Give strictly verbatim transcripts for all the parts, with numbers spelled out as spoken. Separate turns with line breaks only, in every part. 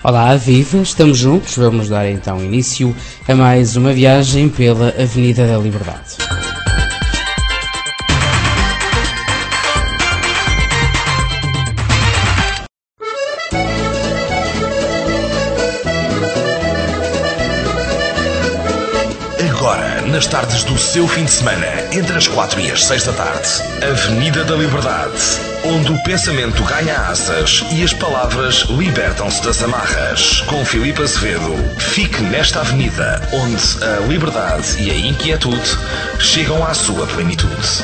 Olá, viva! Estamos juntos, vamos dar então início a mais uma viagem pela Avenida da Liberdade.
Agora, nas tardes do seu fim de semana, entre as quatro e as seis da tarde, Avenida da Liberdade, onde o pensamento ganha asas e as palavras libertam-se das amarras. Com Filipe Azevedo, fique nesta avenida, onde a liberdade e a inquietude chegam à sua plenitude.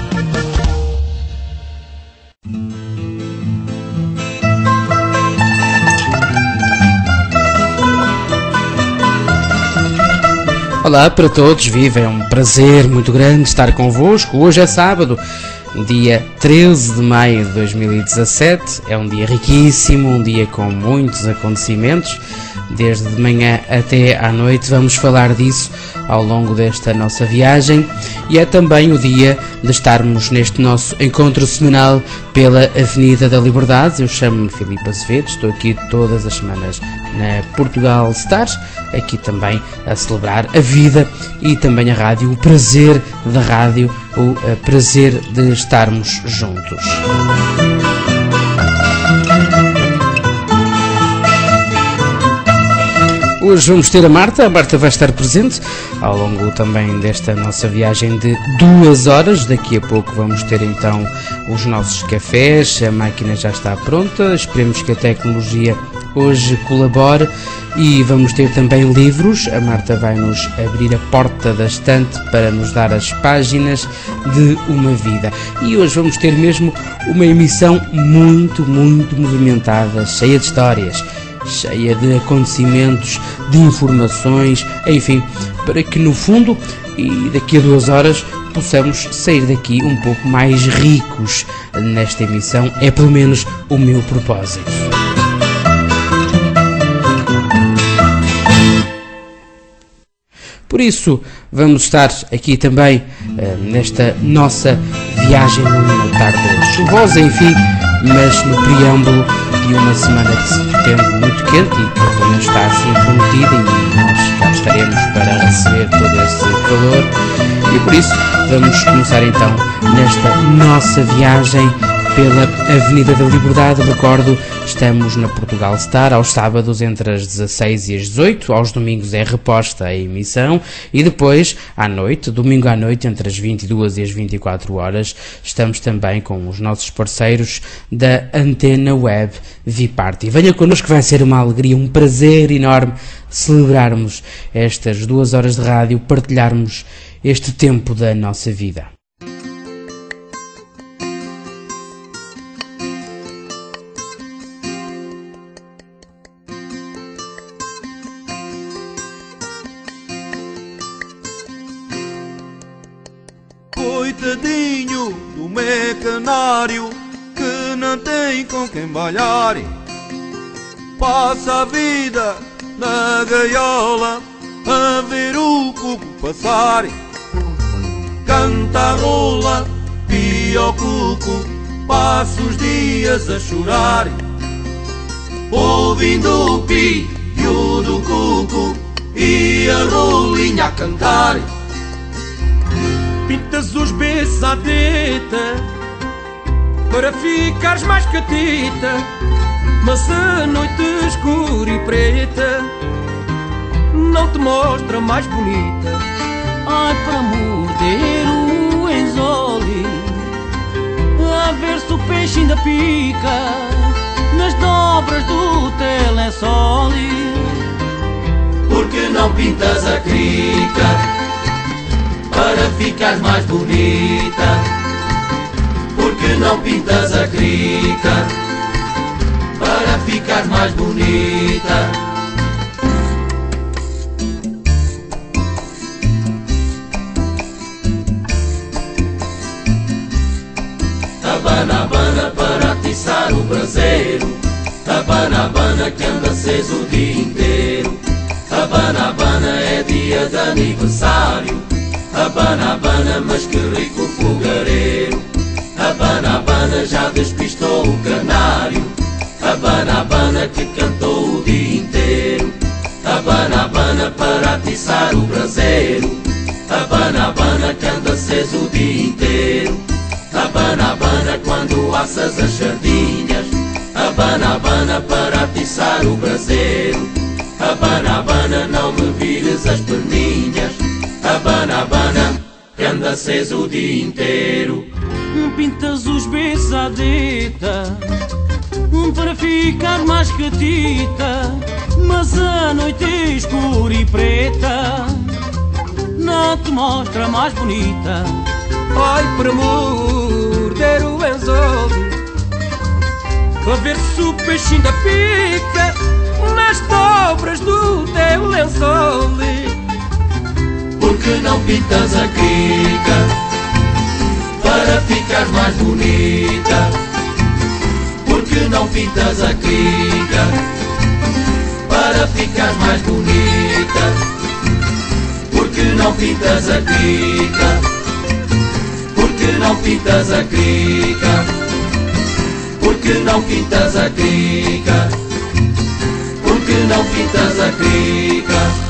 Olá para todos, viva, é um prazer muito grande estar convosco. Hoje é sábado, dia treze de maio de dois mil e dezassete, é um dia riquíssimo, um dia com muitos acontecimentos. Desde de manhã até à noite vamos falar disso ao longo desta nossa viagem, e é também o dia de estarmos neste nosso encontro semanal pela Avenida da Liberdade. Eu chamo-me Filipe Azevedo, estou aqui todas as semanas na Portugal Stars, aqui também a celebrar a vida e também a rádio, o prazer da rádio, o prazer de estarmos juntos. Hoje vamos ter a Marta, a Marta vai estar presente ao longo também desta nossa viagem de duas horas. Daqui a pouco vamos ter então os nossos cafés, a máquina já está pronta, esperemos que a tecnologia hoje colabore, e vamos ter também livros. A Marta vai nos abrir a porta da estante para nos dar as páginas de uma vida, e hoje vamos ter mesmo uma emissão muito, muito movimentada, cheia de histórias, cheia de acontecimentos, de informações, enfim, para que no fundo e daqui a duas horas possamos sair daqui um pouco mais ricos nesta emissão. É pelo menos o meu propósito. Por isso, vamos estar aqui também uh, nesta nossa viagem numa tarde chuvosa, enfim, mas no preâmbulo de uma semana de setembro muito quente, e que pelo menos está assim prometida, e nós cá estaremos para receber todo esse calor. E por isso, vamos começar então nesta nossa viagem pela Avenida da Liberdade. Recordo, estamos na Portugal Star aos sábados entre as dezasseis e as dezoito, aos domingos é reposta a emissão, e depois à noite, domingo à noite, entre as vinte e duas e as vinte e quatro horas, estamos também com os nossos parceiros da Antena Web Viparty. Venha connosco, vai ser uma alegria, um prazer enorme celebrarmos estas duas horas de rádio, partilharmos este tempo da nossa vida.
Coitadinho do mecanário que não tem com quem balhar, passa a vida na gaiola a ver o cuco passar. Canta a rola, pia o cuco, passa os dias a chorar, ouvindo o pio do cuco e a rolinha a cantar.
Pintas os beijos à teta para ficares mais catita, mas a noite escura e preta não te mostra mais bonita.
Ai, para morder o enzole, a ver se o peixe ainda pica nas dobras do telensole.
Porque não pintas a crica para ficar mais bonita? Porque não pintas a crica para ficar mais bonita? Abana, abana para atiçar o braseiro, abana, abana que anda aceso o dia inteiro. Abana, abana é dia de aniversário, abana, abana, mas que rico fogareiro. Abana, abana já despistou o canário, abana, abana que cantou o dia para atiçar o braseiro. Abana, abana que anda aceso o dia inteiro. Abana, abana quando assas as sardinhas. Abana, abana para atiçar o braseiro. Abana, abana não me vires as perninhas. Abana, abana que anda aceso o dia inteiro.
Pintas os beijos à dita para ficar mais catita, mas a noite é escura e preta não te mostra mais bonita.
Ai, por morder o anzol, a ver se o peixe ainda pica nas dobras do teu lençol.
Porque não pintas a crica para ficar mais bonita? Porque não pintas a crica para ficar mais bonita? Porque não pintas a crica? Porque não pintas a crica? Porque não pintas a crica? Porque não pintas a crica?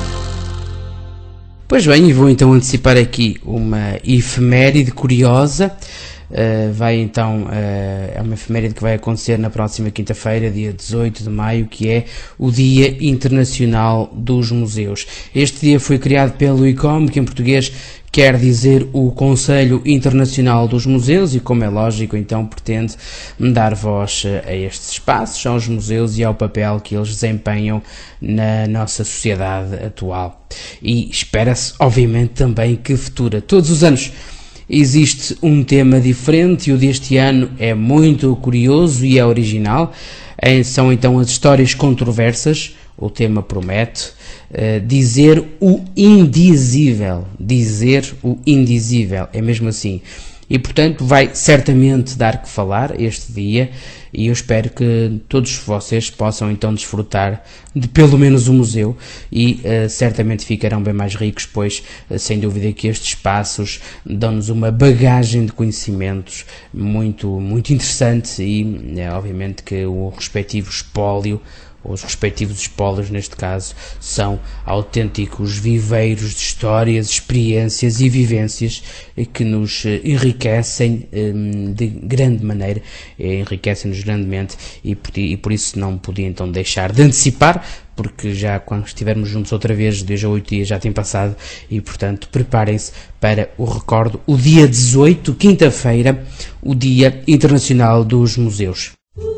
Pois bem, e vou então antecipar aqui uma efeméride curiosa. Uh, vai então, uh, é uma efeméride que vai acontecer na próxima quinta-feira, dia dezoito de maio, que é o Dia Internacional dos Museus. Este dia foi criado pelo I C O M, que em português quer dizer o Conselho Internacional dos Museus, e como é lógico, então pretende dar voz a estes espaços, aos museus e ao papel que eles desempenham na nossa sociedade atual. E espera-se, obviamente, também que futura. Todos os anos existe um tema diferente e o deste ano é muito curioso e é original. São então as histórias controversas. O tema promete uh, dizer o indizível. Dizer o indizível, é mesmo assim. E portanto vai certamente dar que falar este dia, e eu espero que todos vocês possam então desfrutar de pelo menos um museu, e uh, certamente ficarão bem mais ricos, pois uh, sem dúvida que estes espaços dão-nos uma bagagem de conhecimentos muito, muito interessante, e uh, obviamente que o respectivo espólio, os respectivos espólios neste caso, são autênticos viveiros de histórias, experiências e vivências que nos enriquecem de grande maneira, enriquecem-nos grandemente, e por, e por isso não podia então deixar de antecipar, porque já quando estivermos juntos outra vez, dois a oito dias já tem passado, e portanto preparem-se para o recordo, o dia dezoito, quinta-feira, o Dia Internacional dos Museus.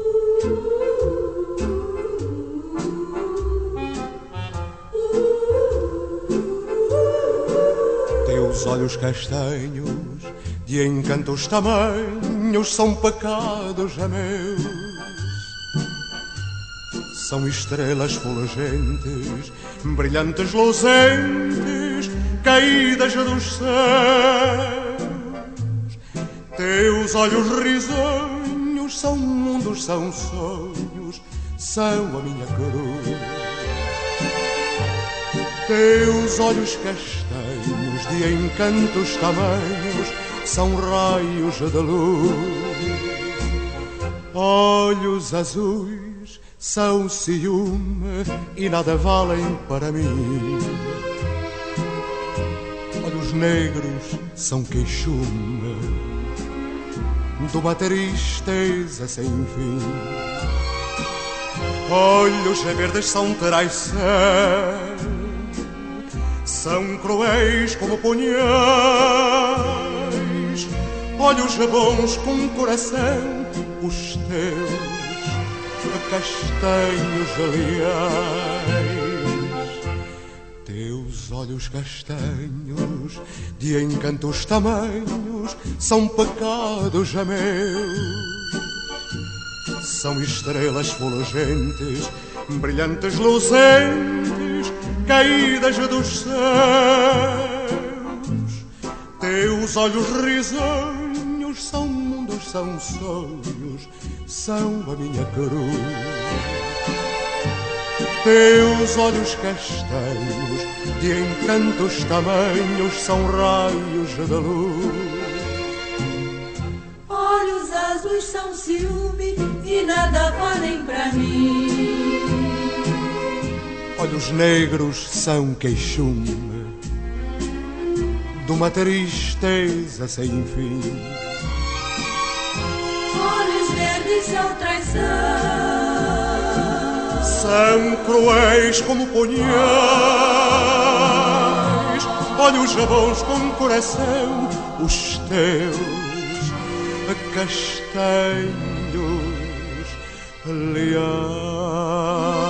Os olhos castanhos, de encantos tamanhos, são pecados a meus. São estrelas fulgentes, brilhantes luzentes, caídas dos céus. Teus olhos risonhos são mundos, são sonhos, são a minha cruz. Teus olhos castanhos, de encantos tamanhos, são raios de luz. Olhos azuis são ciúme e nada valem para mim. Olhos negros são queixume de uma tristeza sem fim. Olhos verdes são traição, são cruéis como punhais. Olhos bons com coração, os teus castanhos aliás. Teus olhos castanhos, de encantos tamanhos, são pecados a meus. São estrelas fulgentes, brilhantes luzentes, caídas dos céus. Teus olhos risonhos são mundos, são sonhos, são a minha cruz. Teus olhos castanhos, de encantos tamanhos, são raios de luz.
Olhos azuis são ciúme e nada valem pra mim.
olhos negros são queixume de uma tristeza sem fim.
Olhos verdes são traição,
são cruéis como punhais, olhos bons com coração, os teus castanhos leais.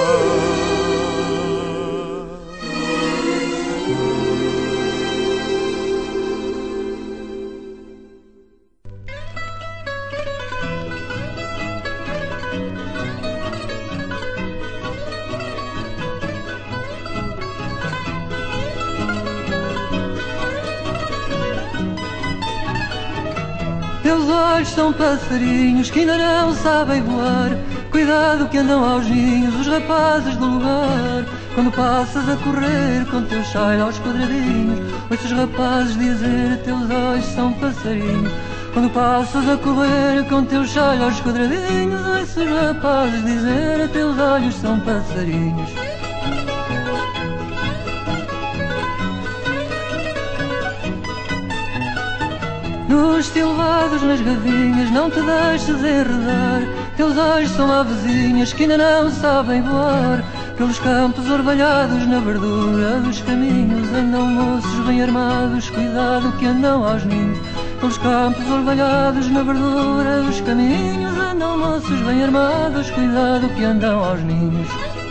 Teus olhos são passarinhos que ainda não sabem voar. Cuidado que andam aos ninhos os rapazes do lugar. Quando passas a correr com teu chale aos quadradinhos, ouço os rapazes dizer teus olhos são passarinhos. Quando passas a correr com teu chale aos quadradinhos, ouço os rapazes dizer teus olhos são passarinhos. Nos tilvados, nas gavinhas, não te deixes enredar. Teus olhos são avezinhas que ainda não sabem voar. Pelos campos orvalhados, na verdura dos caminhos, andam moços bem armados, cuidado que andam aos ninhos. Pelos campos orvalhados, na verdura dos caminhos, andam moços bem armados, cuidado que andam aos ninhos.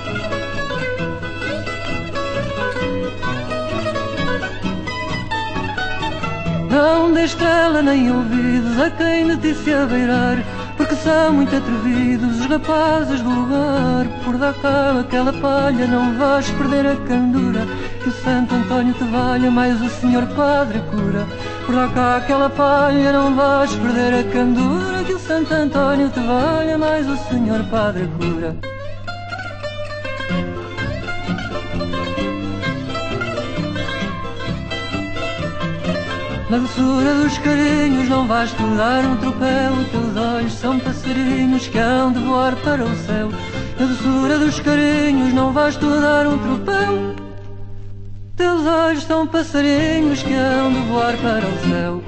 Não dê estrela nem ouvidos a quem de ti se abeirar, porque são muito atrevidos os rapazes do lugar. Por dar cá aquela palha não vais perder a candura, que o Santo Antônio te valha mais o Senhor Padre cura. Por dar cá aquela palha não vais perder a candura, que o Santo Antônio te valha mais o Senhor Padre cura. Na doçura dos carinhos não vais tu dar um tropel, teus olhos são passarinhos que hão de voar para o céu. Na doçura dos carinhos não vais tu dar um tropel, teus olhos são passarinhos que hão de voar para o céu.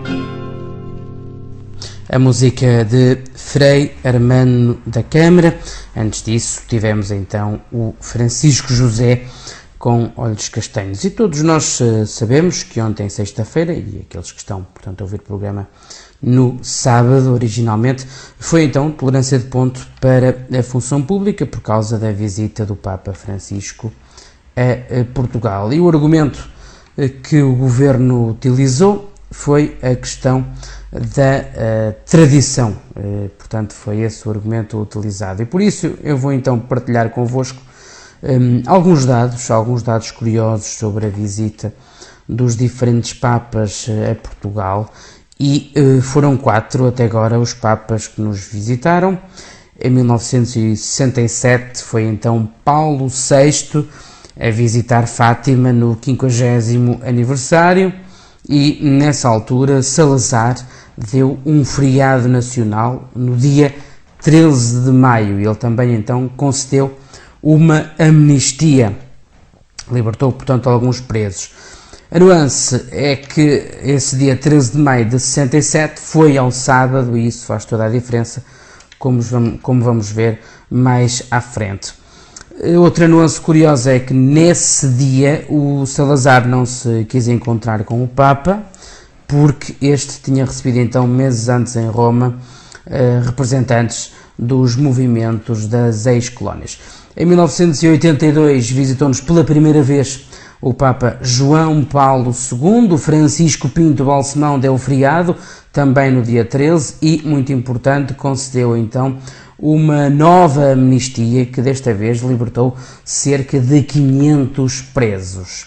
A música de Frei Armando da Câmara. Antes disso tivemos então o Francisco José com Olhos Castanhos. E todos nós uh, sabemos que ontem, sexta-feira, e aqueles que estão, portanto, a ouvir o programa no sábado, originalmente, foi então tolerância de ponto para a função pública por causa da visita do Papa Francisco a, a Portugal. E o argumento uh, que o governo utilizou foi a questão da uh, tradição. Uh, portanto, foi esse o argumento utilizado. E por isso eu vou então partilhar convosco Um, alguns dados, alguns dados curiosos sobre a visita dos diferentes papas a Portugal, e uh, foram quatro até agora os papas que nos visitaram. Em mil novecentos e sessenta e sete foi então Paulo sexto a visitar Fátima no quinquagésimo aniversário, e nessa altura Salazar deu um feriado nacional no dia treze de maio, e ele também então concedeu uma amnistia, libertou, portanto, alguns presos. A nuance é que esse dia treze de maio de sessenta e sete foi ao sábado, e isso faz toda a diferença, como vamos, como vamos ver mais à frente. Outra nuance curiosa é que nesse dia o Salazar não se quis encontrar com o Papa, porque este tinha recebido então meses antes em Roma representantes dos movimentos das ex-colónias. Em mil novecentos e oitenta e dois visitou-nos pela primeira vez o Papa João Paulo segundo, Francisco Pinto Balsemão deu feriado, também no dia treze, e, muito importante, concedeu então uma nova amnistia que desta vez libertou cerca de quinhentos presos.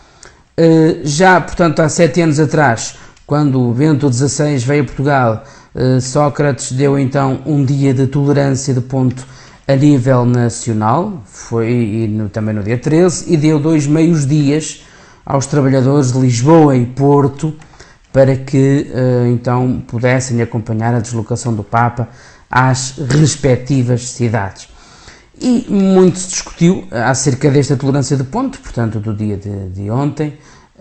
Já, portanto, há sete anos atrás, quando o Bento dezasseis veio a Portugal, Sócrates deu então um dia de tolerância de ponto a nível nacional, foi e no, também no dia treze, e deu dois meios dias aos trabalhadores de Lisboa e Porto para que uh, então pudessem acompanhar a deslocação do Papa às respectivas cidades. E muito se discutiu acerca desta tolerância de ponto, portanto, do dia de, de ontem.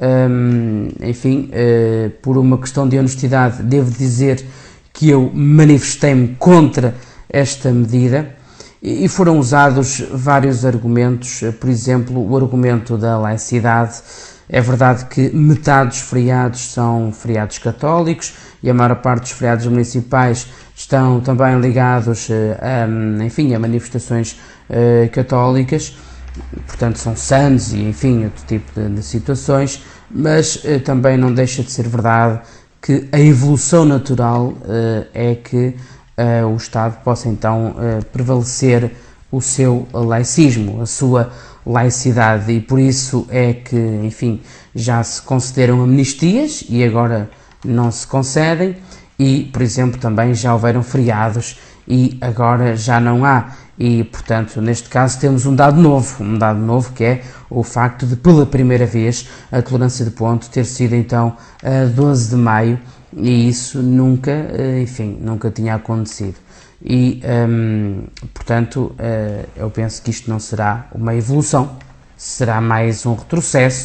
Um, enfim, uh, por uma questão de honestidade, devo dizer que eu manifestei-me contra esta medida e, e foram usados vários argumentos, por exemplo, o argumento da laicidade. É verdade que metade dos feriados são feriados católicos e a maior parte dos feriados municipais estão também ligados a, enfim, a manifestações uh, católicas, portanto são santos e, enfim, outro tipo de, de situações, mas uh, também não deixa de ser verdade que a evolução natural uh, é que uh, o Estado possa então uh, prevalecer o seu laicismo, a sua laicidade, e por isso é que, enfim, já se concederam amnistias e agora não se concedem, e, por exemplo, também já houveram feriados e agora já não há. E, portanto, neste caso temos um dado novo, um dado novo que é o facto de, pela primeira vez, a tolerância de ponto ter sido, então, a doze de maio, e isso nunca, enfim, nunca tinha acontecido. E, hum, portanto, uh, eu penso que isto não será uma evolução, será mais um retrocesso,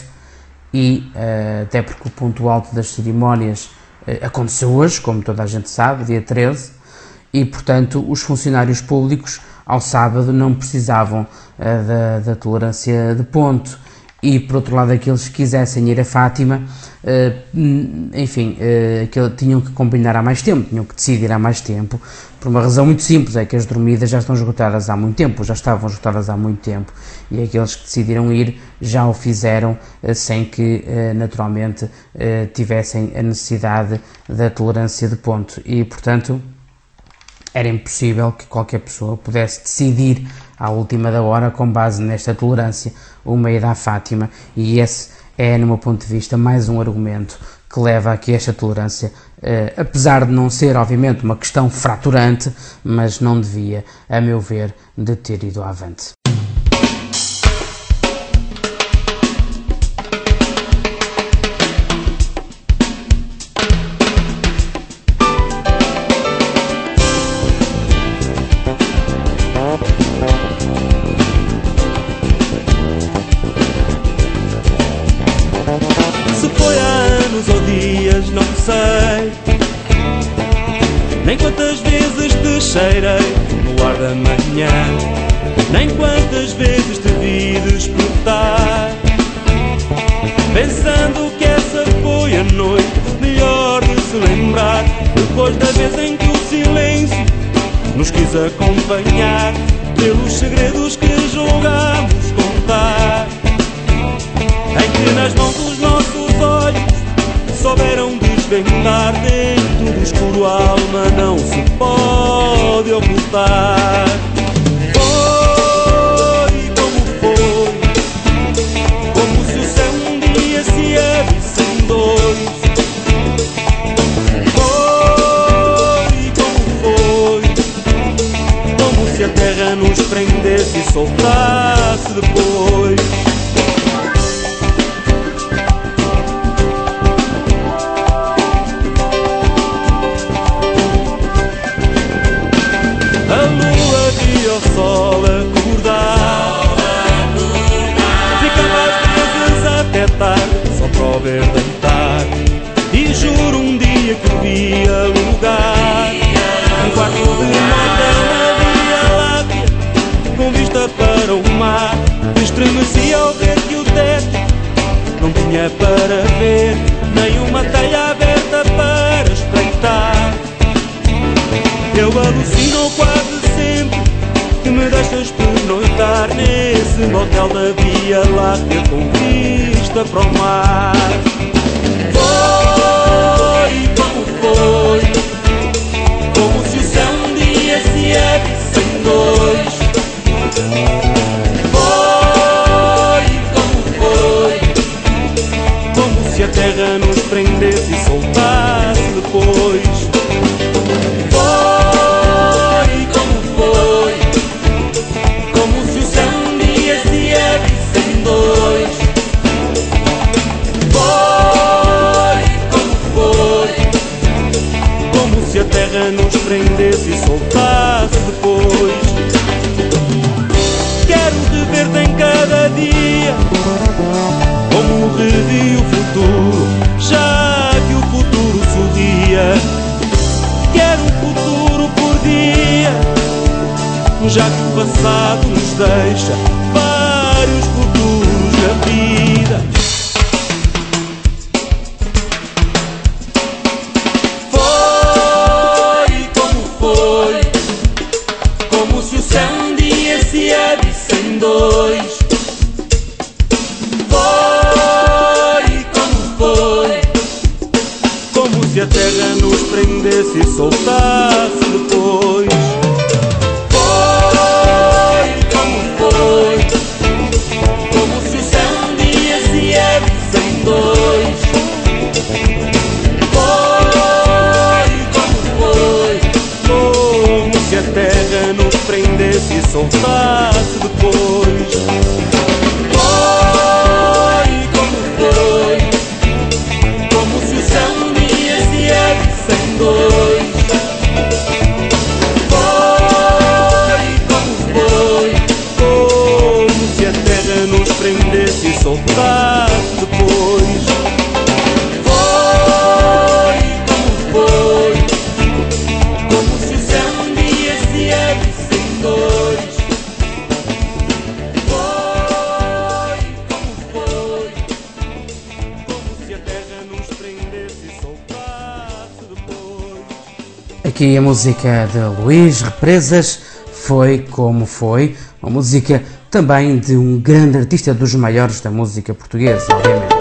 e uh, até porque o ponto alto das cerimónias uh, aconteceu hoje, como toda a gente sabe, dia treze, e, portanto, os funcionários públicos ao sábado não precisavam uh, da, da tolerância de ponto. E, por outro lado, aqueles que quisessem ir a Fátima, uh, enfim, uh, que tinham que combinar há mais tempo, tinham que decidir há mais tempo, por uma razão muito simples, é que as dormidas já estão esgotadas há muito tempo, já estavam esgotadas há muito tempo, e aqueles que decidiram ir já o fizeram uh, sem que, uh, naturalmente, uh, tivessem a necessidade da tolerância de ponto. E, portanto, era impossível que qualquer pessoa pudesse decidir à última da hora, com base nesta tolerância, uma ida à Fátima, e esse é, no meu ponto de vista, mais um argumento que leva a que esta tolerância, eh, apesar de não ser, obviamente, uma questão fraturante, mas não devia, a meu ver, de ter ido avante.
Nem quantas vezes te cheirei no ar da manhã, nem quantas vezes te vi despertar, pensando que essa foi a noite melhor de se lembrar, depois da vez em que o silêncio nos quis acompanhar, pelos segredos que julgamos contar, em que nas mãos dos nossos olhos souberam desvendar, dentro do escuro a alma não se pode ocultar. Foi como foi, como se o céu um dia se abrisse em dois. Foi como foi, como se a terra nos prendesse e soltasse depois. O sol acordar, ficava às vezes até tarde só para o ver deitar, e juro um dia que via lugar um quarto de motel na Via Láctea, com vista para o mar, estremecia ao ver que o teto não tinha para ver, nem uma telha aberta para espreitar. Eu alucino quase sempre que me deixas pernoitar nesse motel da Via Láctea com vista para o mar. Foi como foi, como se o céu um dia se abrisse em dois. Foi como foi, como se a terra nos prendesse e soltasse depois. já que o passado nos deixa vários futuros na vida.
Foi como foi, como se o céu um dia se abrisse em dois. Foi como foi,
como se a terra nos prendesse e soltasse depois.
Foi como foi, como se o céu um dia se abrisse em dois. Foi como foi,
como se a terra nos prendesse e soltasse depois.
Foi como foi, como se o céu um dia se abrisse em dois. Foi como foi,
como se a terra nos prendesse e soltasse depois.
Foi como foi, como se o céu um dia se abrisse em dois. Foi como foi,
como se a terra nos prendesse e soltasse depois.
Aqui a música de Luís Represas, Foi Como Foi, uma música também de um grande artista, dos maiores da música portuguesa, obviamente.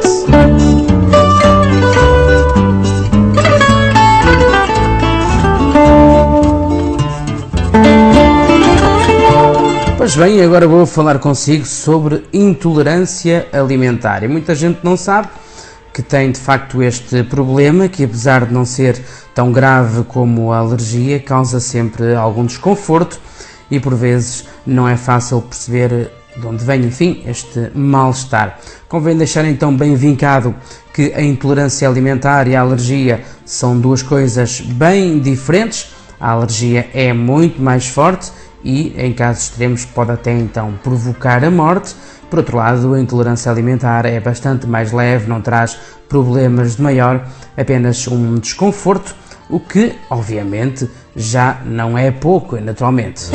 Pois bem, agora vou falar consigo sobre intolerância alimentar. E muita gente não sabe que tem de facto este problema, que apesar de não ser tão grave como a alergia, causa sempre algum desconforto e por vezes não é fácil perceber de onde vem, enfim, este mal-estar. Convém deixar então bem vincado que a intolerância alimentar e a alergia são duas coisas bem diferentes. A alergia é muito mais forte e, em casos extremos, pode até então provocar a morte. Por outro lado, a intolerância alimentar é bastante mais leve, não traz problemas de maior, apenas um desconforto, o que, obviamente, já não é pouco, naturalmente.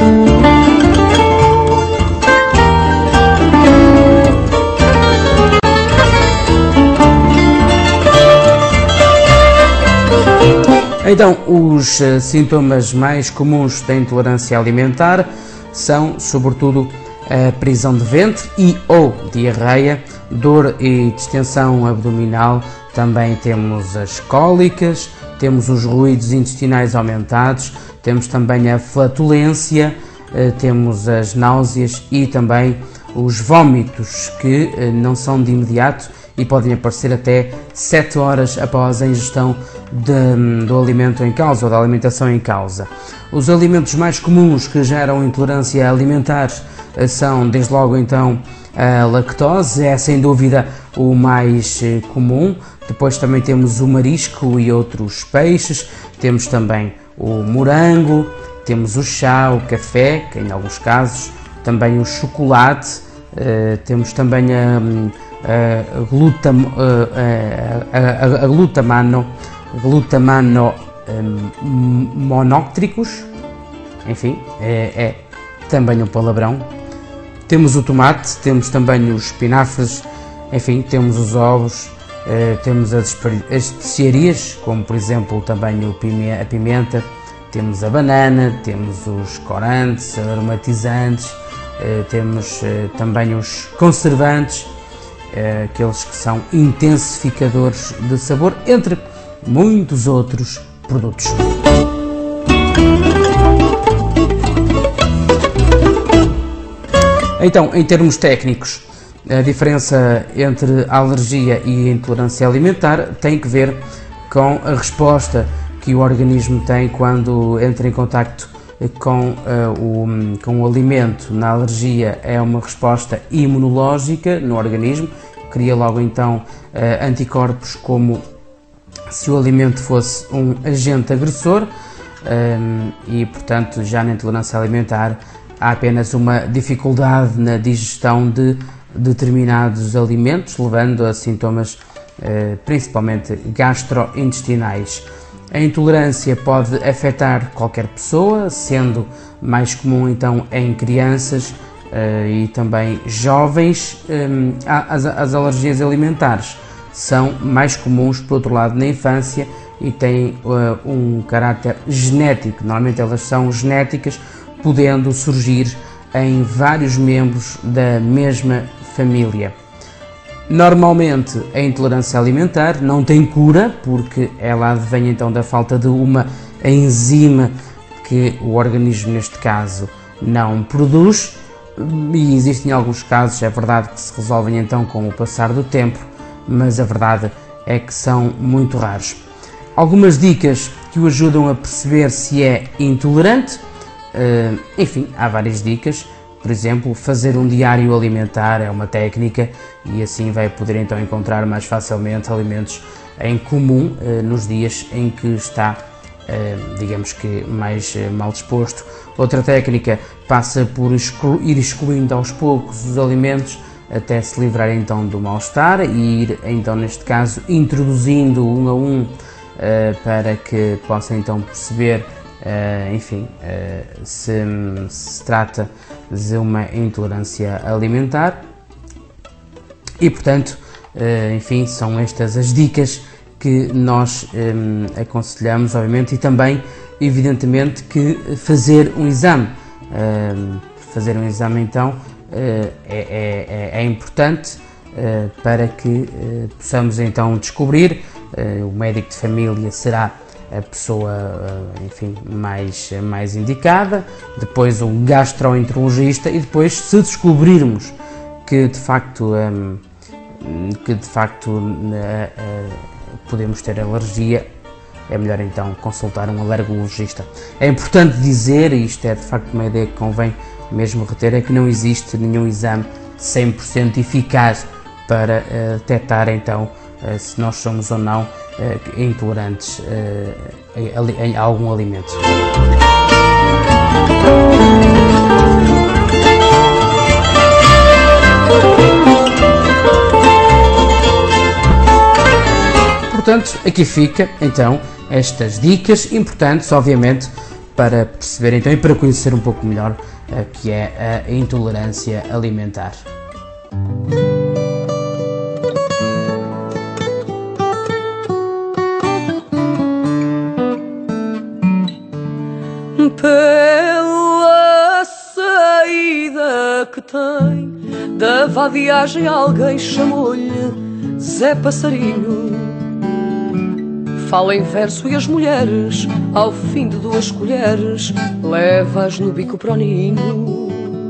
Então, os uh, sintomas mais comuns da intolerância alimentar são, sobretudo, a prisão de ventre e ou diarreia, dor e distensão abdominal, também temos as cólicas, temos os ruídos intestinais aumentados, temos também a flatulência, uh, temos as náuseas e também os vômitos, que uh, não são de imediato e podem aparecer até sete horas após a ingestão de, do alimento em causa ou da alimentação em causa. Os alimentos mais comuns que geram intolerância alimentar são, desde logo então, a lactose, é sem dúvida o mais comum. Depois também temos o marisco e outros peixes, temos também o morango, temos o chá, o café, que em alguns casos, também o chocolate, uh, temos também a a, glutam, a, a, a glutamano, glutamano um, monóctricos, enfim, é, é também um palavrão. Temos o tomate, temos também os espinafres, enfim, temos os ovos, eh, temos as, as especiarias, como por exemplo também o pime, a pimenta, temos a banana, temos os corantes, aromatizantes, eh, temos eh, também os conservantes, eh, aqueles que são intensificadores de sabor, entre muitos outros produtos. Então, em termos técnicos, a diferença entre a alergia e a intolerância alimentar tem que ver com a resposta que o organismo tem quando entra em contacto com, uh, o, com o alimento. Na alergia é uma resposta imunológica no organismo, cria logo então uh, anticorpos como se o alimento fosse um agente agressor, um, e portanto já na intolerância alimentar há apenas uma dificuldade na digestão de determinados alimentos, levando a sintomas eh, principalmente gastrointestinais. A intolerância pode afetar qualquer pessoa, sendo mais comum então em crianças uh, e também jovens. Um, as, as alergias alimentares são mais comuns, por outro lado, na infância e têm uh, um caráter genético. Normalmente elas são genéticas, podendo surgir em vários membros da mesma família. Normalmente a intolerância alimentar não tem cura, porque ela advém então da falta de uma enzima que o organismo, neste caso, não produz, e existem alguns casos, é verdade, que se resolvem então com o passar do tempo, mas a verdade é que são muito raros. Algumas dicas que o ajudam a perceber se é intolerante, uh, enfim, há várias dicas. Por exemplo, fazer um diário alimentar é uma técnica e assim vai poder então encontrar mais facilmente alimentos em comum uh, nos dias em que está, uh, digamos que, mais uh, mal disposto. Outra técnica passa por exclu- ir excluindo aos poucos os alimentos até se livrar então do mal-estar e ir então, neste caso, introduzindo um a um uh, para que possa então perceber Uh, enfim, uh, se, se trata de uma intolerância alimentar e, portanto, uh, enfim, são estas as dicas que nós um, aconselhamos, obviamente, e também, evidentemente, que fazer um exame. Uh, fazer um exame, então, uh, é, é, é importante uh, para que uh, possamos, então, descobrir. Uh, o médico de família será a pessoa, enfim, mais, mais indicada, depois o gastroenterologista e depois, se descobrirmos que de facto, um, que de facto uh, uh, podemos ter alergia, é melhor então consultar um alergologista. É importante dizer, e isto é de facto uma ideia que convém mesmo reter, é que não existe nenhum exame cem por cento eficaz para uh, detectar então uh, se nós somos ou não Uh, intolerantes uh, em, em algum alimento. Portanto, aqui fica então estas dicas importantes, obviamente, para perceber então e para conhecer um pouco melhor uh, que é a intolerância alimentar.
Pela saída que tem da vadiagem, alguém chamou-lhe Zé Passarinho. Fala em verso e as mulheres, ao fim de duas colheres, leva-as no bico para o ninho.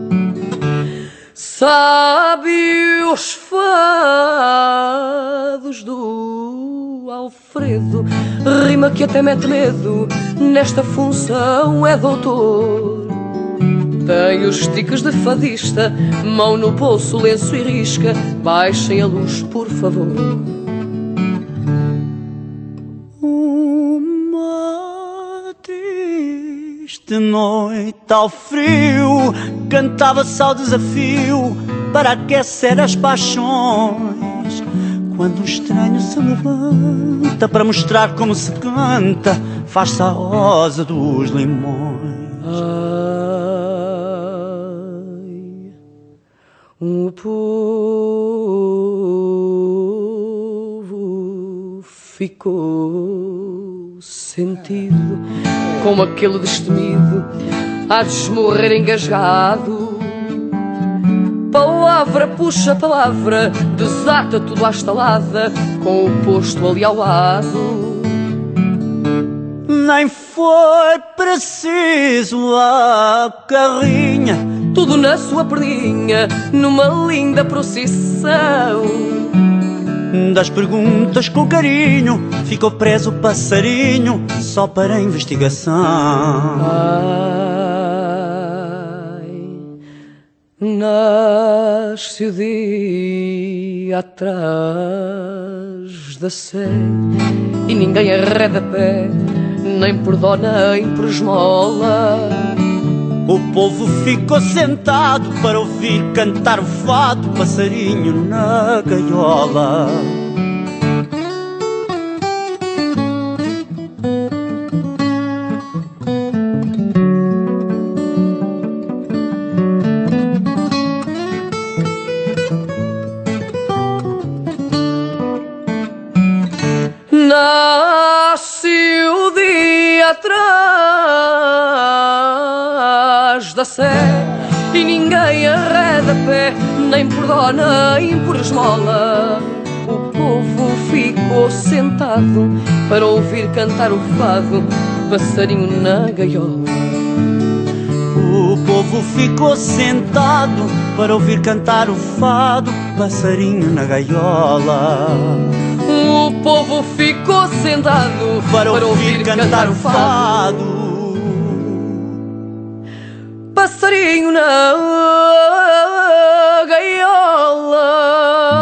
Sabe os fados do Alfredo, rima que até mete medo, nesta função é doutor. Tem os tiques de fadista, mão no bolso, lenço e risca, baixem a luz, por favor.
Uma triste noite ao frio, cantava-se ao desafio para aquecer as paixões. Quando um estranho se levanta para mostrar como se canta, faz-se a rosa dos limões.
Ai, o povo ficou sentido, como aquele destemido há de esmorrer engasgado. Palavra puxa palavra, desata tudo à estalada, com o posto ali ao lado.
Nem foi preciso a carrinha,
tudo na sua perninha, numa linda procissão.
Das perguntas com carinho, ficou preso o passarinho, só para a investigação.
Nasce o dia atrás da sé e ninguém arreda pé, nem por dó nem por esmola.
O povo ficou sentado para ouvir cantar o fado, passarinho na gaiola.
Cais da Sé e ninguém arreda pé, nem por dó nem por esmola. O povo ficou sentado para ouvir cantar o fado, passarinho na gaiola.
O povo ficou sentado para ouvir cantar o fado, passarinho na gaiola.
O povo ficou sentado
para, para ouvir, ouvir cantar, cantar o fado,
passarinho na gaiola.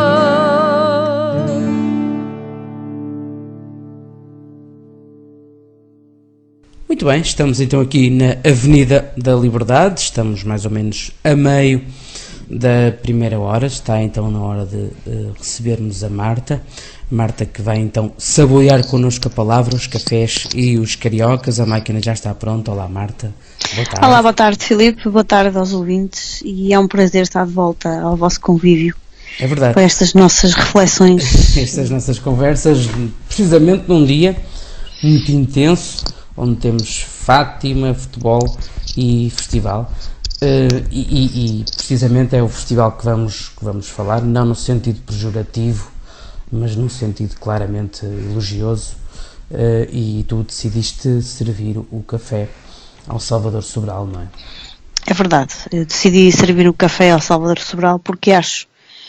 Muito bem, estamos então aqui na Avenida da Liberdade, estamos mais ou menos a meio da primeira hora, está então na hora de uh, recebermos a Marta. Marta que vai então saborear connosco a palavra, os cafés e os cariocas. A máquina já está pronta. Olá Marta, boa tarde.
Olá, boa tarde Filipe, boa tarde aos ouvintes e é um prazer estar de volta ao vosso convívio.
É verdade.
Para estas nossas reflexões.
Estas nossas conversas, precisamente num dia muito intenso, onde temos Fátima, futebol e festival. Uh, e, e, e precisamente é o festival que vamos, que vamos falar, não no sentido pejorativo, mas num sentido claramente elogioso, uh, e tu decidiste servir o café ao Salvador Sobral, não é?
É verdade, eu decidi servir o café ao Salvador Sobral porque acho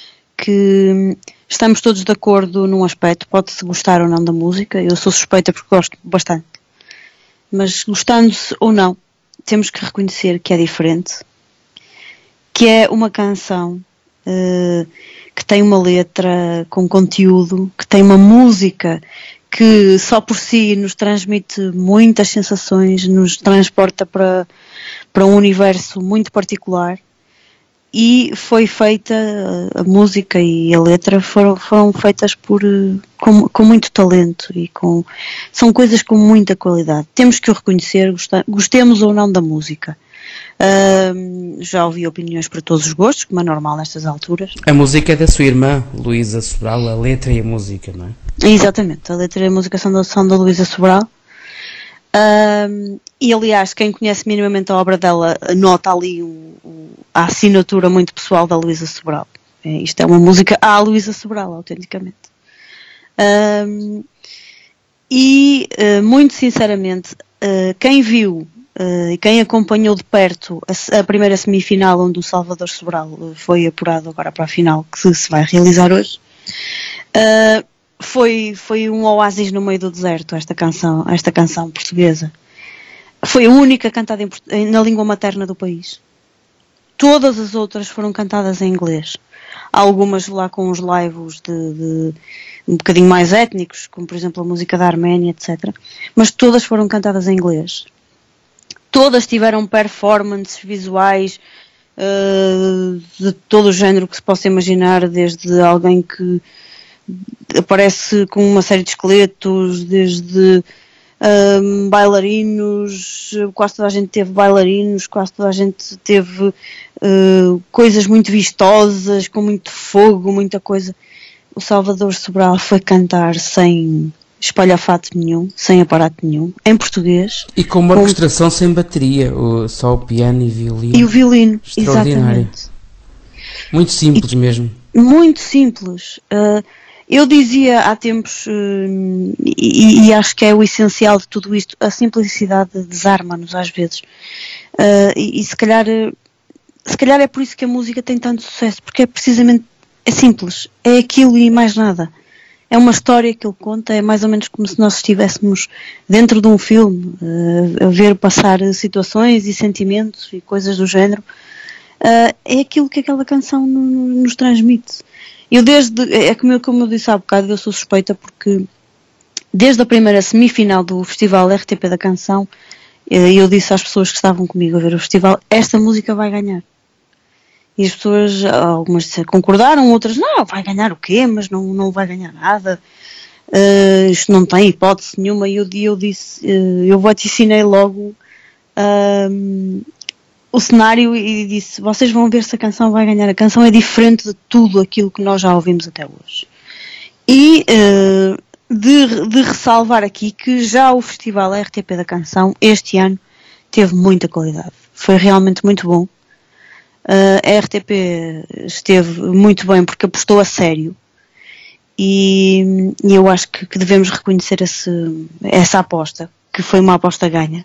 que estamos todos de acordo num aspecto, pode-se gostar ou não da música, eu sou suspeita porque gosto bastante, mas gostando-se ou não, temos que reconhecer que é diferente, que é uma canção uh, que tem uma letra com conteúdo, que tem uma música que só por si nos transmite muitas sensações, nos transporta para, para um universo muito particular, e foi feita, a música e a letra foram, foram feitas por, com, com muito talento e com, são coisas com muita qualidade. Temos que o reconhecer, gostemos ou não da música. Uh, já ouvi opiniões para todos os gostos, como é normal nestas alturas.
A música é da sua irmã, Luísa Sobral, a letra e a música, não é?
Exatamente, a letra e a música são da, são da Luísa Sobral. Uh, e aliás, quem conhece minimamente a obra dela nota ali o, o, a assinatura muito pessoal da Luísa Sobral. É, isto é uma música à Luísa Sobral, autenticamente. Uh, e uh, muito sinceramente, uh, quem viu Uh, e quem acompanhou de perto a, a primeira semifinal onde o Salvador Sobral uh, foi apurado agora para a final que se vai realizar hoje, uh, foi, foi um oásis no meio do deserto esta canção, esta canção portuguesa. Foi a única cantada em, na língua materna do país. Todas as outras foram cantadas em inglês. Algumas lá com os laivos de, de um bocadinho mais étnicos, como por exemplo a música da Arménia, etcétera. Mas todas foram cantadas em inglês. Todas tiveram performances visuais uh, de todo o género que se possa imaginar, desde alguém que aparece com uma série de esqueletos, desde uh, bailarinos, quase toda a gente teve bailarinos, quase toda a gente teve uh, coisas muito vistosas, com muito fogo, muita coisa. O Salvador Sobral foi cantar sem espalhafato nenhum, sem aparato nenhum, em português.
E com uma orquestração com... sem bateria, o, só o piano e violino.
E o violino, exatamente.
Muito simples e, mesmo.
Muito simples. Uh, eu dizia há tempos, uh, e, e acho que é o essencial de tudo isto, a simplicidade desarma-nos às vezes. Uh, e, e se calhar, se calhar é por isso que a música tem tanto sucesso, porque é precisamente, é simples, é aquilo e mais nada. É uma história que ele conta, é mais ou menos como se nós estivéssemos dentro de um filme, uh, a ver passar situações e sentimentos e coisas do género. Uh, é aquilo que aquela canção no, nos transmite. Eu desde, é como eu, como eu disse há bocado, eu sou suspeita porque desde a primeira semifinal do Festival R T P da Canção, uh, eu disse às pessoas que estavam comigo a ver o festival, esta música vai ganhar. E as pessoas, algumas concordaram, outras, não, vai ganhar o quê? Mas não, não vai ganhar nada. Uh, isto não tem hipótese nenhuma. E eu, eu disse, uh, eu vaticinei logo uh, o cenário e disse, vocês vão ver se a canção vai ganhar. A canção é diferente de tudo aquilo que nós já ouvimos até hoje. E uh, de, de ressalvar aqui que já o Festival R T P da Canção, este ano, teve muita qualidade. foi realmente muito bom. Uh, a R T P esteve muito bem porque apostou a sério e, e eu acho que, que devemos reconhecer esse, essa aposta, que foi uma aposta ganha.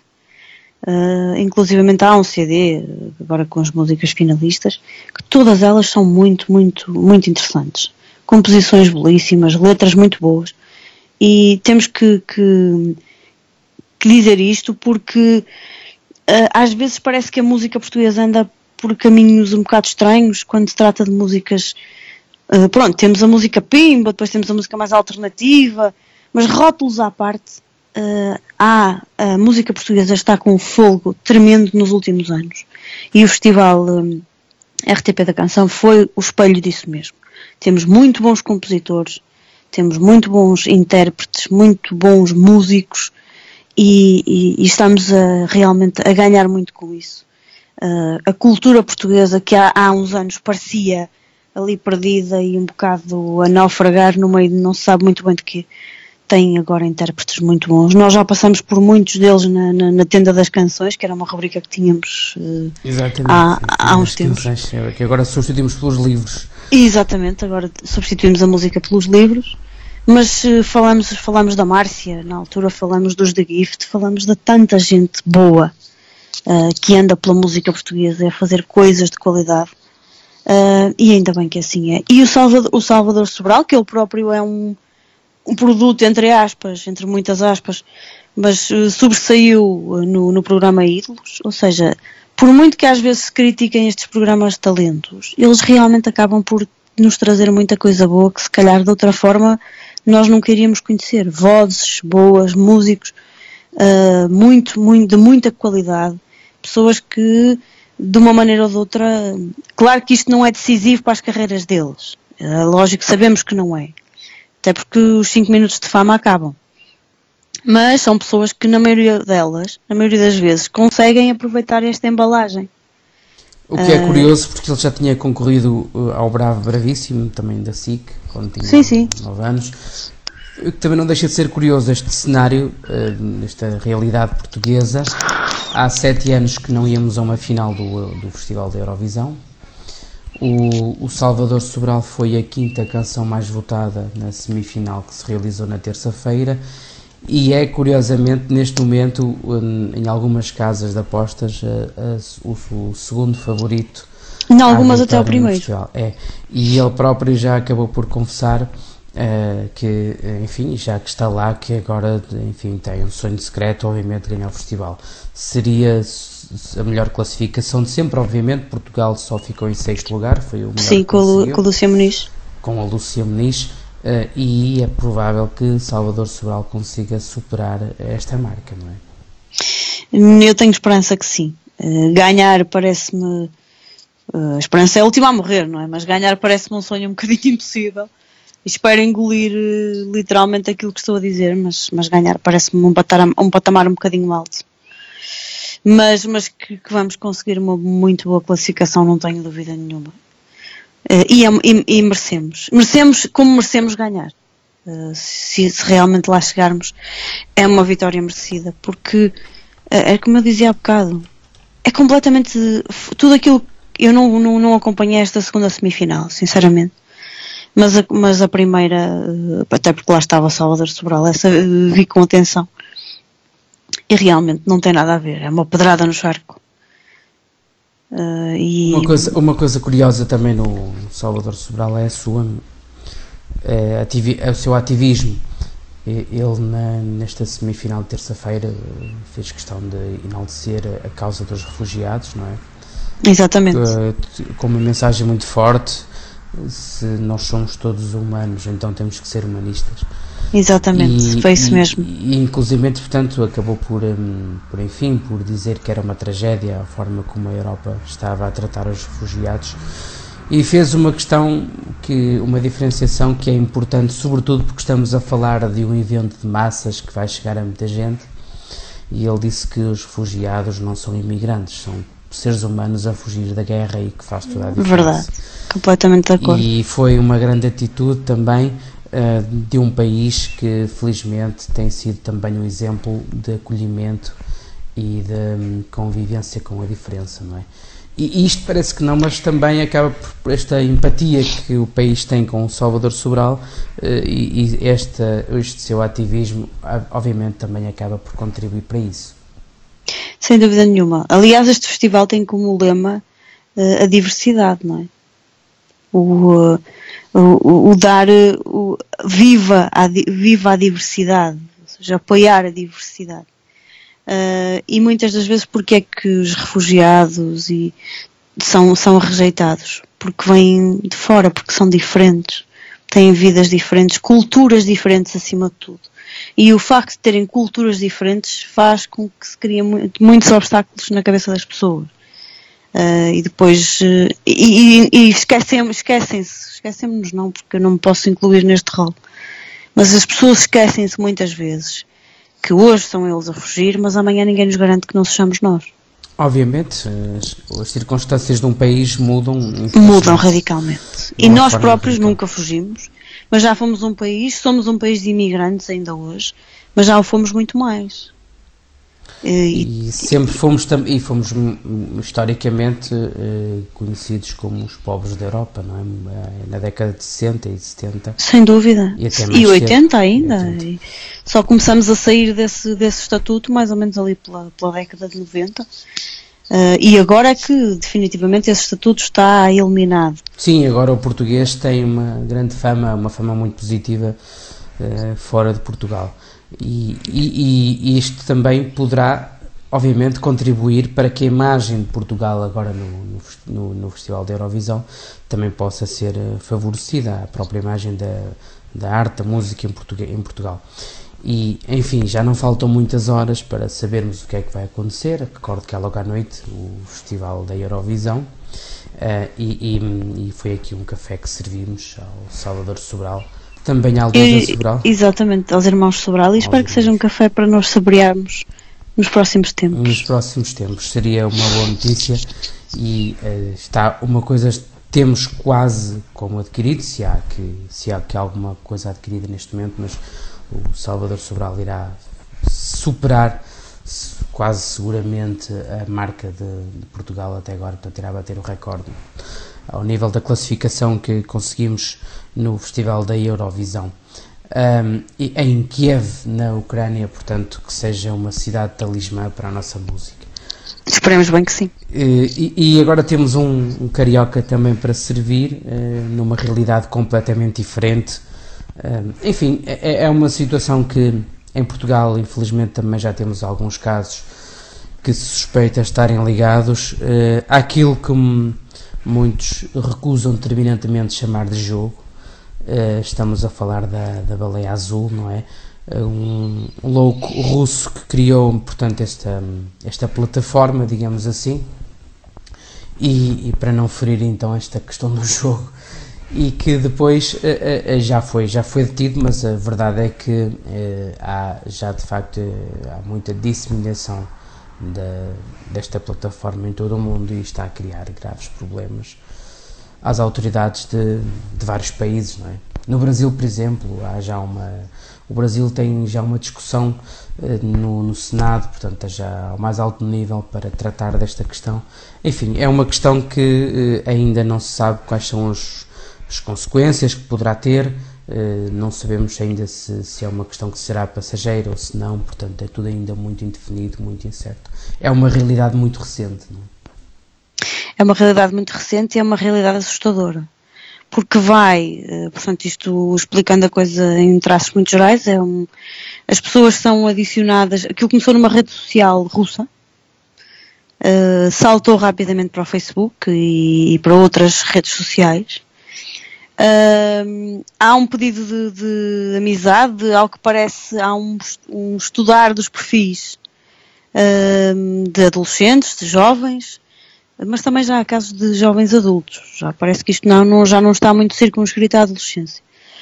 Uh, inclusivamente há um C D agora com as músicas finalistas, que todas elas são muito, muito, muito interessantes, composições belíssimas, letras muito boas, e temos que, que, que dizer isto porque uh, às vezes parece que a música portuguesa anda por caminhos um bocado estranhos quando se trata de músicas. Uh, pronto, temos a música pimba, depois temos a música mais alternativa, mas rótulos à parte, uh, há, a música portuguesa está com um fogo tremendo nos últimos anos, e o Festival um, R T P da Canção foi o espelho disso mesmo. Temos muito bons compositores, temos muito bons intérpretes, muito bons músicos, e, e, e estamos a, realmente a ganhar muito com isso. Uh, a cultura portuguesa, que há, há uns anos parecia ali perdida e um bocado a naufragar no meio de não se sabe muito bem de quê, tem agora intérpretes muito bons. Nós já passamos por muitos deles na, na, na Tenda das Canções, que era uma rubrica que tínhamos uh, há, há uns tempos.
Canções, que agora substituímos pelos livros.
Exatamente, agora substituímos a música pelos livros, mas uh, falamos, falamos da Márcia, na altura falamos dos The Gift, falamos de tanta gente boa Uh, que anda pela música portuguesa a fazer coisas de qualidade, uh, e ainda bem que assim é. E o Salvador, o Salvador Sobral, que ele próprio é um, um produto, entre aspas, entre muitas aspas, mas uh, sobressaiu uh, no, no programa Ídolos, ou seja, por muito que às vezes se critiquem estes programas de talentos, eles realmente acabam por nos trazer muita coisa boa que se calhar de outra forma nós nunca iríamos conhecer. Vozes boas, músicos uh, muito, muito, de muita qualidade, pessoas que, de uma maneira ou de outra, claro que isto não é decisivo para as carreiras deles, é lógico, sabemos que não é, até porque os cinco minutos de fama acabam, mas são pessoas que na maioria delas, na maioria das vezes, conseguem aproveitar esta embalagem.
O que é uh, curioso, porque ele já tinha concorrido ao Bravo Bravíssimo, também da S I C, quando tinha sim, sim. nove anos. Que também não deixa de ser curioso este cenário, uh, esta realidade portuguesa. Há sete anos que não íamos a uma final do, do Festival da Eurovisão. O, o Salvador Sobral foi a quinta canção mais votada na semifinal que se realizou na terça-feira, e é, curiosamente, neste momento, em, em algumas casas de apostas, a, a, o, o segundo favorito.
Em algumas até o primeiro.
É, e ele próprio já acabou por confessar Uh, que, enfim, já que está lá, que agora, enfim, tem um sonho secreto, obviamente, de ganhar o festival. Seria a melhor classificação de sempre, obviamente. Portugal só ficou em sexto lugar, foi o melhor.
Sim, com, Lu, com a Lúcia Muniz.
Com a Lúcia Muniz, uh, e é provável que Salvador Sobral consiga superar esta marca, não
é? Eu tenho esperança que sim. Uh, ganhar parece-me... Uh, a esperança é a última a morrer, não é? Mas ganhar parece-me um sonho um bocadinho impossível. Espero engolir uh, literalmente aquilo que estou a dizer, mas, mas ganhar parece-me um patamar, um patamar um bocadinho alto. Mas, mas que, que vamos conseguir uma muito boa classificação, não tenho dúvida nenhuma. Uh, e, e, e merecemos. Merecemos como merecemos ganhar. Uh, se, se realmente lá chegarmos, é uma vitória merecida. Porque, uh, é como eu dizia há bocado, é completamente... Tudo aquilo... Eu não, não, não acompanhei esta segunda semifinal, sinceramente. Mas a, mas a primeira, até porque lá estava Salvador Sobral, essa vi com atenção. E realmente não tem nada a ver, é uma pedrada no charco. Uh, e...
uma, coisa, uma coisa curiosa também no Salvador Sobral é a sua, é, ativi, é o seu ativismo. Ele, na, nesta semifinal de terça-feira, fez questão de enaltecer a causa dos refugiados, não é?
Exatamente.
Uh, com uma mensagem muito forte. Se nós somos todos humanos, então temos que ser humanistas.
Exatamente, e, foi isso
e,
mesmo.
E inclusivamente, portanto, acabou por, um, por, enfim, por dizer que era uma tragédia a forma como a Europa estava a tratar os refugiados, e fez uma questão, que, uma diferenciação que é importante, sobretudo porque estamos a falar de um evento de massas que vai chegar a muita gente, e ele disse que os refugiados não são imigrantes, são seres humanos a fugir da guerra, e que faz toda a diferença.
Verdade, completamente de acordo.
E foi uma grande atitude também uh, de um país que felizmente tem sido também um exemplo de acolhimento e de convivência com a diferença, não é? E isto parece que não, mas também acaba por esta empatia que o país tem com o Salvador Sobral e, e esta, este seu ativismo, obviamente, também acaba por contribuir para isso.
Sem dúvida nenhuma. Aliás, este festival tem como lema uh, a diversidade, não é? O, uh, o, o dar o, viva, a, viva a diversidade, ou seja, apoiar a diversidade. Uh, e muitas das vezes porque é que os refugiados e são, são rejeitados? Porque vêm de fora, porque são diferentes, têm vidas diferentes, culturas diferentes acima de tudo. E o facto de terem culturas diferentes faz com que se criem muitos obstáculos na cabeça das pessoas. Uh, e depois uh, e, e, e esquecem, esquecem-se, esquecem-nos não, porque eu não me posso incluir neste rol. Mas as pessoas esquecem-se muitas vezes que hoje são eles a fugir, mas amanhã ninguém nos garante que não sejamos nós.
Obviamente, as, as circunstâncias de um país mudam.
Mudam radicalmente. E nós próprios radical. Nunca fugimos, mas já fomos um país, somos um país de imigrantes ainda hoje, mas já o fomos muito mais.
E, e sempre fomos, e fomos historicamente eh, conhecidos como os povos da Europa, não é? Na década de sessenta e setenta.
Sem dúvida.
E, até
e oitenta ainda. oitenta. E só começamos a sair desse, desse estatuto mais ou menos ali pela, pela década de noventa. Uh, e agora é que definitivamente esse estatuto está eliminado.
Sim, agora o português tem uma grande fama, uma fama muito positiva uh, fora de Portugal. E, e, e isto também poderá, obviamente, contribuir para que a imagem de Portugal agora no, no, no Festival da Eurovisão também possa ser favorecida, a própria imagem da, da arte, da música em, Portugal, em Portugal. E, enfim, já não faltam muitas horas para sabermos o que é que vai acontecer. Recordo que é logo à noite o Festival da Eurovisão uh, e, e, e foi aqui um café que servimos ao Salvador Sobral. Também à Luísa Sobral.
Exatamente, aos irmãos Sobral, e aos espero irmãos. Que seja um café para nós saborearmos nos próximos tempos.
Nos próximos tempos, seria uma boa notícia e uh, está uma coisa, temos quase como adquirido, se há, que, se há que alguma coisa adquirida neste momento, mas o Salvador Sobral irá superar quase seguramente a marca de, de Portugal até agora, portanto irá bater o recorde ao nível da classificação que conseguimos no Festival da Eurovisão. Um, e em Kiev, na Ucrânia, portanto, que seja uma cidade talismã para a nossa música.
Esperemos bem que sim.
E, e agora temos um, um carioca também para servir, uh, numa realidade completamente diferente. Uh, enfim, é, é uma situação que em Portugal, infelizmente, também já temos alguns casos que se suspeita estarem ligados uh, àquilo que um, muitos recusam terminantemente chamar de jogo. Uh, estamos a falar da, da baleia azul, não é? Um, um louco russo que criou, portanto, esta, esta plataforma, digamos assim, e, e para não ferir então esta questão do jogo, e que depois uh, uh, já, foi, já foi detido, mas a verdade é que uh, há já de facto uh, há muita disseminação da, desta plataforma em todo o mundo e está a criar graves problemas às autoridades de, de vários países, não é? No Brasil, por exemplo, há já uma, o Brasil tem já uma discussão uh, no, no Senado, portanto, já ao mais alto nível para tratar desta questão. Enfim, é uma questão que uh, ainda não se sabe quais são os, as consequências que poderá ter, uh, não sabemos ainda se, se é uma questão que será passageira ou se não, portanto, é tudo ainda muito indefinido, muito incerto. É uma realidade muito recente, não é?
É uma realidade muito recente e é uma realidade assustadora, porque vai, portanto, isto explicando a coisa em traços muito gerais, é um, as pessoas são adicionadas, aquilo começou numa rede social russa, uh, saltou rapidamente para o Facebook e, e para outras redes sociais. Uh, há um pedido de, de amizade, ao que parece há um, um estudar dos perfis uh, de adolescentes, de jovens, mas também já há casos de jovens adultos. Já parece que isto não, não, já não está muito circunscrito à adolescência.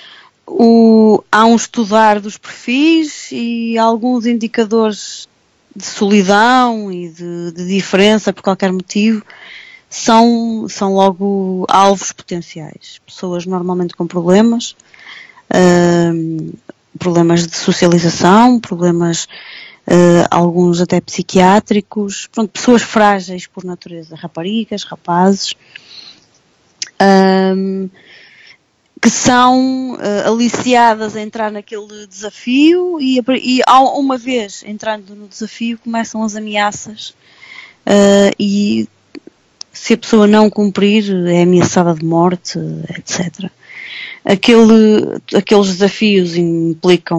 O, há um estudar dos perfis e alguns indicadores de solidão e de, de diferença por qualquer motivo são, são logo alvos potenciais. Pessoas normalmente com problemas, uh, problemas de socialização, problemas uh, alguns até psiquiátricos, pronto, pessoas frágeis por natureza, raparigas, rapazes, um, que são uh, aliciadas a entrar naquele desafio e, e ao, uma vez entrando no desafio começam as ameaças uh, e se a pessoa não cumprir é ameaçada de morte, etcétera. Aquele, aqueles desafios implicam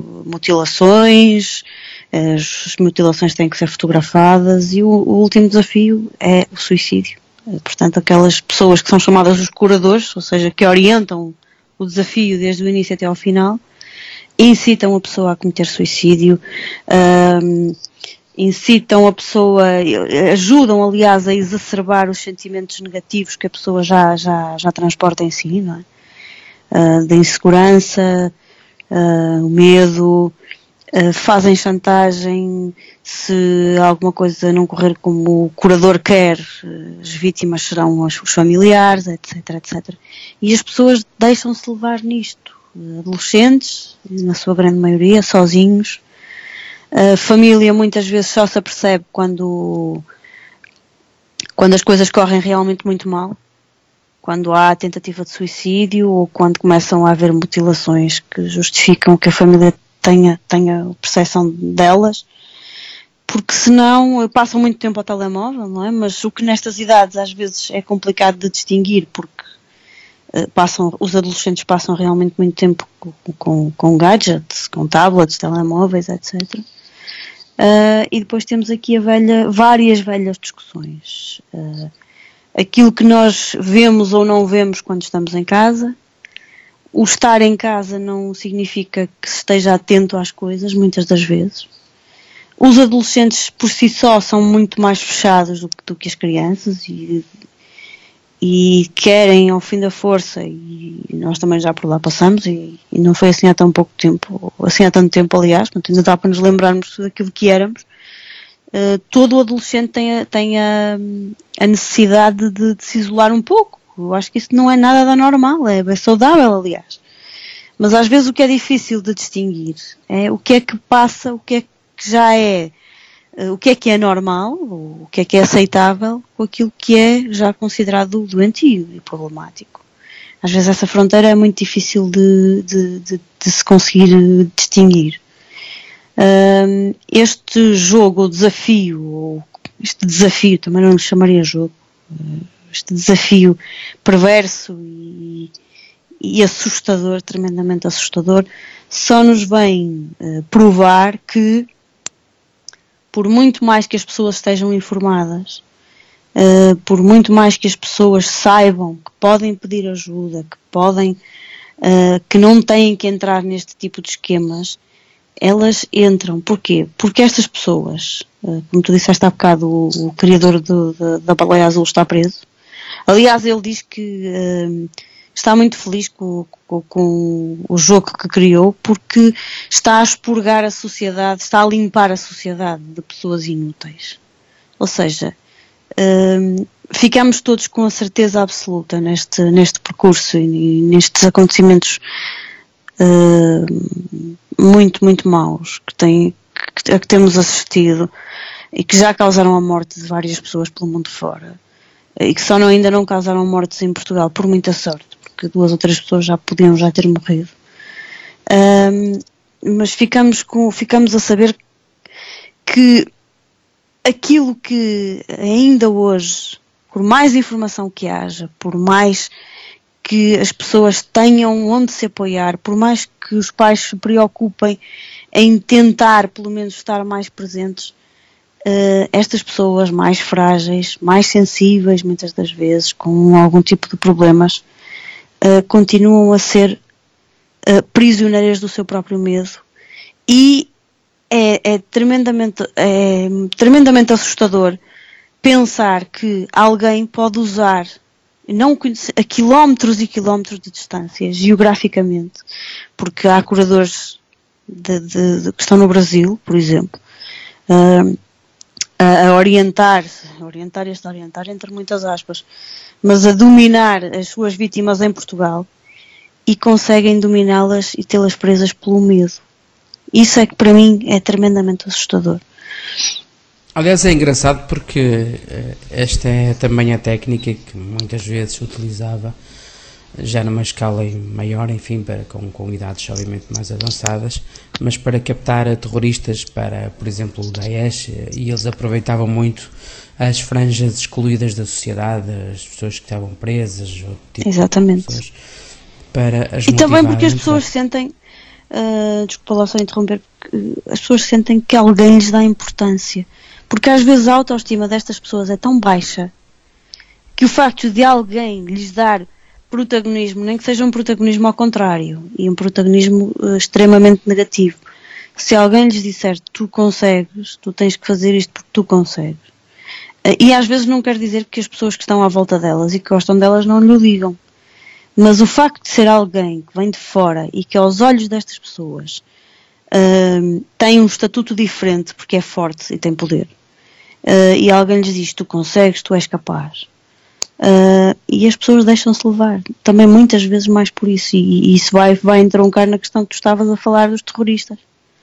mutilações, as mutilações têm que ser fotografadas e o, o último desafio é o suicídio. Portanto, aquelas pessoas que são chamadas os curadores, ou seja, que orientam o desafio desde o início até ao final, incitam a pessoa a cometer suicídio, um, incitam a pessoa, ajudam aliás a exacerbar os sentimentos negativos que a pessoa já, já, já transporta em si, não é? Uh, da insegurança, uh, o medo, uh, fazem chantagem, se alguma coisa não correr como o curador quer, uh, as vítimas serão os, os familiares, etc, etcétera. E as pessoas deixam-se levar nisto, uh, adolescentes, na sua grande maioria, sozinhos. A família muitas vezes só se apercebe quando, quando as coisas correm realmente muito mal. Quando há tentativa de suicídio ou quando começam a haver mutilações que justificam que a família tenha, tenha a percepção delas, porque senão passam muito tempo ao telemóvel, não é? Mas o que nestas idades às vezes é complicado de distinguir, porque uh, passam, os adolescentes passam realmente muito tempo com, com, com gadgets, com tablets, telemóveis, etcétera. Uh, e depois temos aqui a velha, várias velhas discussões. Uh, Aquilo que nós vemos ou não vemos quando estamos em casa. O estar em casa não significa que se esteja atento às coisas, muitas das vezes. Os adolescentes por si só são muito mais fechados do que, do que as crianças e, e querem ao fim da força, e nós também já por lá passamos, e, e não foi assim há tão pouco tempo, assim há tanto tempo aliás, portanto ainda dá para nos lembrarmos daquilo que éramos. Uh, todo o adolescente tem, a, tem a, a necessidade de, de se isolar um pouco. Eu acho que isso não é nada da normal, é, é saudável, aliás. Mas às vezes o que é difícil de distinguir é o que é que passa, o que é que já é, uh, o que é que é normal, o que é que é aceitável, com aquilo que é já considerado doentio e problemático. Às vezes essa fronteira é muito difícil de, de, de, de se conseguir distinguir. Um, este jogo, o desafio, ou este desafio, também não lhe chamaria jogo, este desafio perverso e, e assustador, tremendamente assustador, só nos vem uh, provar que, por muito mais que as pessoas estejam informadas, uh, por muito mais que as pessoas saibam que podem pedir ajuda, que podem, uh, que não têm que entrar neste tipo de esquemas, elas entram. Porquê? Porque estas pessoas, como tu disseste há bocado, o, o criador do, da, da Baleia Azul está preso. Aliás, ele diz que uh, está muito feliz com, com, com o jogo que criou, porque está a expurgar a sociedade, está a limpar a sociedade de pessoas inúteis. Ou seja, uh, ficamos todos com a certeza absoluta neste, neste percurso e nestes acontecimentos uh, muito, muito maus que, tem, que, que temos assistido e que já causaram a morte de várias pessoas pelo mundo fora e que só não, ainda não causaram mortes em Portugal, por muita sorte, porque duas ou três pessoas já podiam já ter morrido. Um, mas ficamos, com, ficamos a saber que aquilo que ainda hoje, por mais informação que haja, por mais que as pessoas tenham onde se apoiar, por mais que os pais se preocupem em tentar pelo menos estar mais presentes, uh, estas pessoas mais frágeis, mais sensíveis muitas das vezes, com algum tipo de problemas, uh, continuam a ser uh, prisioneiras do seu próprio medo e é, é, tremendamente, é tremendamente assustador pensar que alguém pode usar, não a quilómetros e quilómetros de distância, geograficamente, porque há curadores de, de, de, que estão no Brasil, por exemplo, uh, a, a orientar, orientar este orientar entre muitas aspas, mas a dominar as suas vítimas em Portugal e conseguem dominá-las e tê-las presas pelo medo. Isso é que para mim é tremendamente assustador.
Aliás, é engraçado porque esta é também a técnica que muitas vezes se utilizava já numa escala maior, enfim, para, com, com idades obviamente mais avançadas, mas para captar terroristas para, por exemplo, o Daesh, e eles aproveitavam muito as franjas excluídas da sociedade, as pessoas que estavam presas, ou tipo
Exatamente.
De pessoas, para as
e também porque as
então.
pessoas sentem, uh, desculpa lá só interromper, as pessoas sentem que alguém lhes dá importância, porque às vezes a autoestima destas pessoas é tão baixa que o facto de alguém lhes dar protagonismo, nem que seja um protagonismo ao contrário, e um protagonismo uh, extremamente negativo. Se alguém lhes disser tu consegues, tu tens que fazer isto porque tu consegues. Uh, e às vezes não quer dizer que as pessoas que estão à volta delas e que gostam delas não lhe o digam. Mas o facto de ser alguém que vem de fora e que aos olhos destas pessoas uh, tem um estatuto diferente porque é forte e tem poder, uh, e alguém lhes diz tu consegues, tu és capaz, Uh, e as pessoas deixam-se levar, também muitas vezes mais por isso, e, e isso vai, vai entroncar na questão que tu estavas a falar dos terroristas.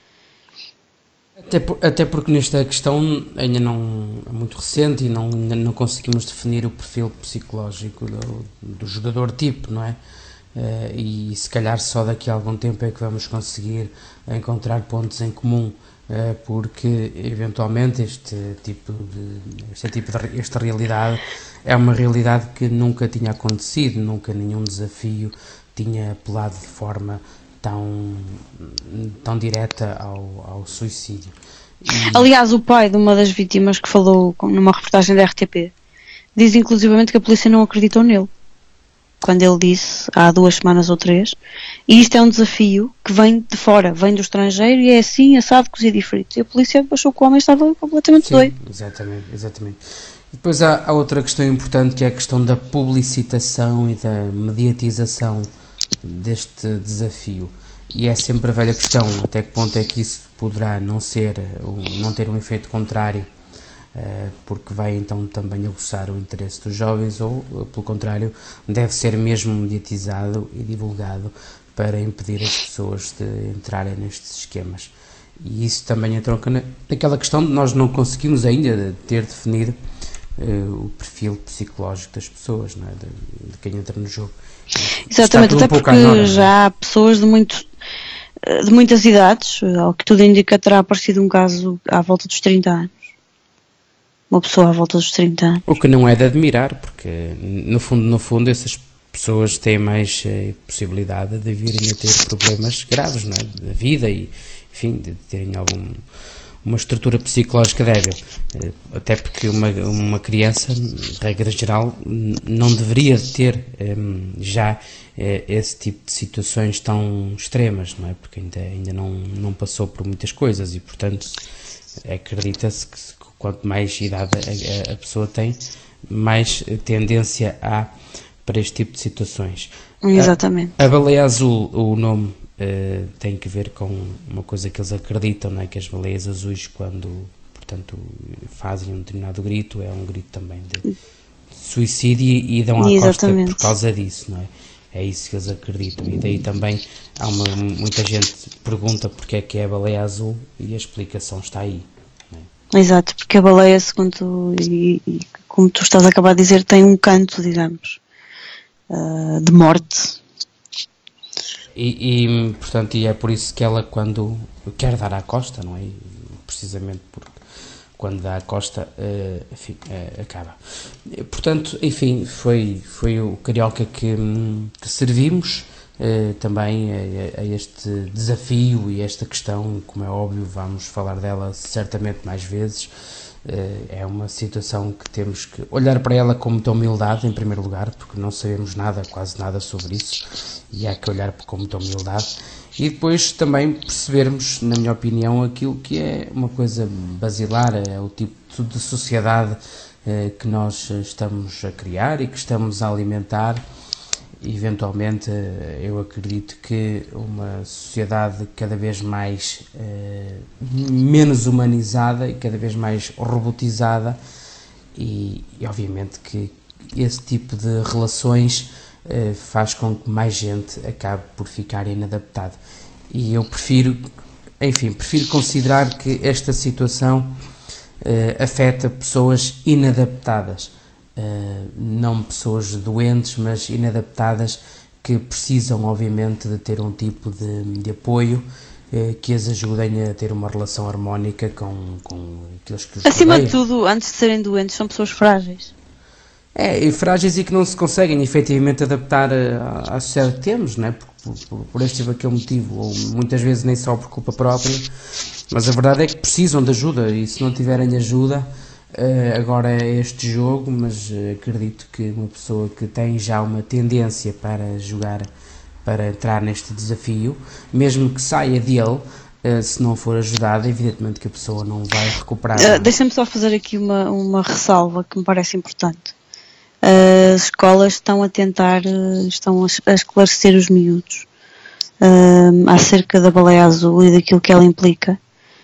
Até, por, até porque nesta questão ainda não é muito recente e não, não conseguimos definir o perfil psicológico do, do jogador tipo, não é? Uh, e se calhar só daqui a algum tempo é que vamos conseguir encontrar pontos em comum, uh, porque eventualmente este tipo de, este tipo de esta realidade é uma realidade que nunca tinha acontecido, nunca nenhum desafio tinha apelado de forma tão, tão direta ao, ao suicídio. E...
Aliás, o pai de uma das vítimas que falou numa reportagem da R T P diz inclusivamente que a polícia não acreditou nele, quando ele disse, há duas semanas ou três, e isto é um desafio que vem de fora, vem do estrangeiro e é assim, assado, cozido e frito. E a polícia achou que o homem estava completamente
Sim,
doido.
Exatamente, exatamente. Depois há, há outra questão importante, que é a questão da publicitação e da mediatização deste desafio. E é sempre a velha questão, até que ponto é que isso poderá não ser, não ter um efeito contrário, porque vai então também aguçar o interesse dos jovens, ou pelo contrário, deve ser mesmo mediatizado e divulgado para impedir as pessoas de entrarem nestes esquemas. E isso também entronca naquela questão de nós não conseguimos ainda ter definido uh, o perfil psicológico das pessoas, não é? de, de quem entra no jogo.
Exatamente, até um porque nora, já há pessoas de, muito, de muitas idades, ao que tudo indica terá aparecido um caso à volta dos trinta anos. Uma pessoa à volta dos trinta anos.
O que não é de admirar, porque no fundo, no fundo essas pessoas têm mais eh, possibilidade de virem a ter problemas graves, não é? Da vida e, enfim, de terem algum, uma estrutura psicológica débil. Eh, até porque uma, uma criança, regra geral, não deveria ter eh, já eh, esse tipo de situações tão extremas, não é? Porque ainda, ainda não, não passou por muitas coisas e, portanto, acredita-se que quanto mais idade a, a pessoa tem, mais tendência há para este tipo de situações.
Exatamente.
A, a baleia azul, o nome uh, tem que ver com uma coisa que eles acreditam, não é? Que as baleias azuis, quando, portanto, fazem um determinado grito, é um grito também de suicídio e dão à costa por causa disso, não é? É isso que eles acreditam. E daí também há uma, muita gente que pergunta porque é que é a baleia azul e a explicação está aí.
Exato, porque a baleia, segundo e, e como tu estás a acabar de dizer, tem um canto, digamos, uh, de morte.
E, e, portanto, e é por isso que ela, quando quer dar à costa, não é? Precisamente porque quando dá à costa, uh, enfim, uh, acaba. Portanto, enfim, foi, foi o Carioca que, que servimos. Uh, também a, a este desafio e esta questão, como é óbvio, vamos falar dela certamente mais vezes. Uh, é uma situação que temos que olhar para ela com muita humildade, em primeiro lugar, porque não sabemos nada, quase nada sobre isso, e há que olhar com muita humildade. E depois também percebermos, na minha opinião, aquilo que é uma coisa basilar, é o tipo de sociedade uh, que nós estamos a criar e que estamos a alimentar. Eventualmente, eu acredito que uma sociedade cada vez mais eh, menos humanizada e cada vez mais robotizada, e, e obviamente que esse tipo de relações eh, faz com que mais gente acabe por ficar inadaptado. E eu prefiro enfim, prefiro considerar que esta situação uh, afeta pessoas inadaptadas, uh, não pessoas doentes, mas inadaptadas, que precisam, obviamente, de ter um tipo de, de apoio uh, que as ajudem a ter uma relação harmónica com, com aqueles que os
Acima
rodeiam.
de tudo, antes de serem doentes, são pessoas frágeis.
É, e frágeis e que não se conseguem efetivamente adaptar à, à sociedade que temos, não é? Por, por, por este ou aquele motivo, ou muitas vezes nem só por culpa própria, mas a verdade é que precisam de ajuda, e se não tiverem ajuda, uh, agora é este jogo, mas uh, acredito que uma pessoa que tem já uma tendência para jogar, para entrar neste desafio, mesmo que saia dele, uh, se não for ajudada, evidentemente que a pessoa não vai recuperar.
Uh, Deixa-me só fazer aqui uma, uma ressalva que me parece importante. As escolas estão a tentar, estão a esclarecer os miúdos um, acerca da baleia azul e daquilo que ela implica.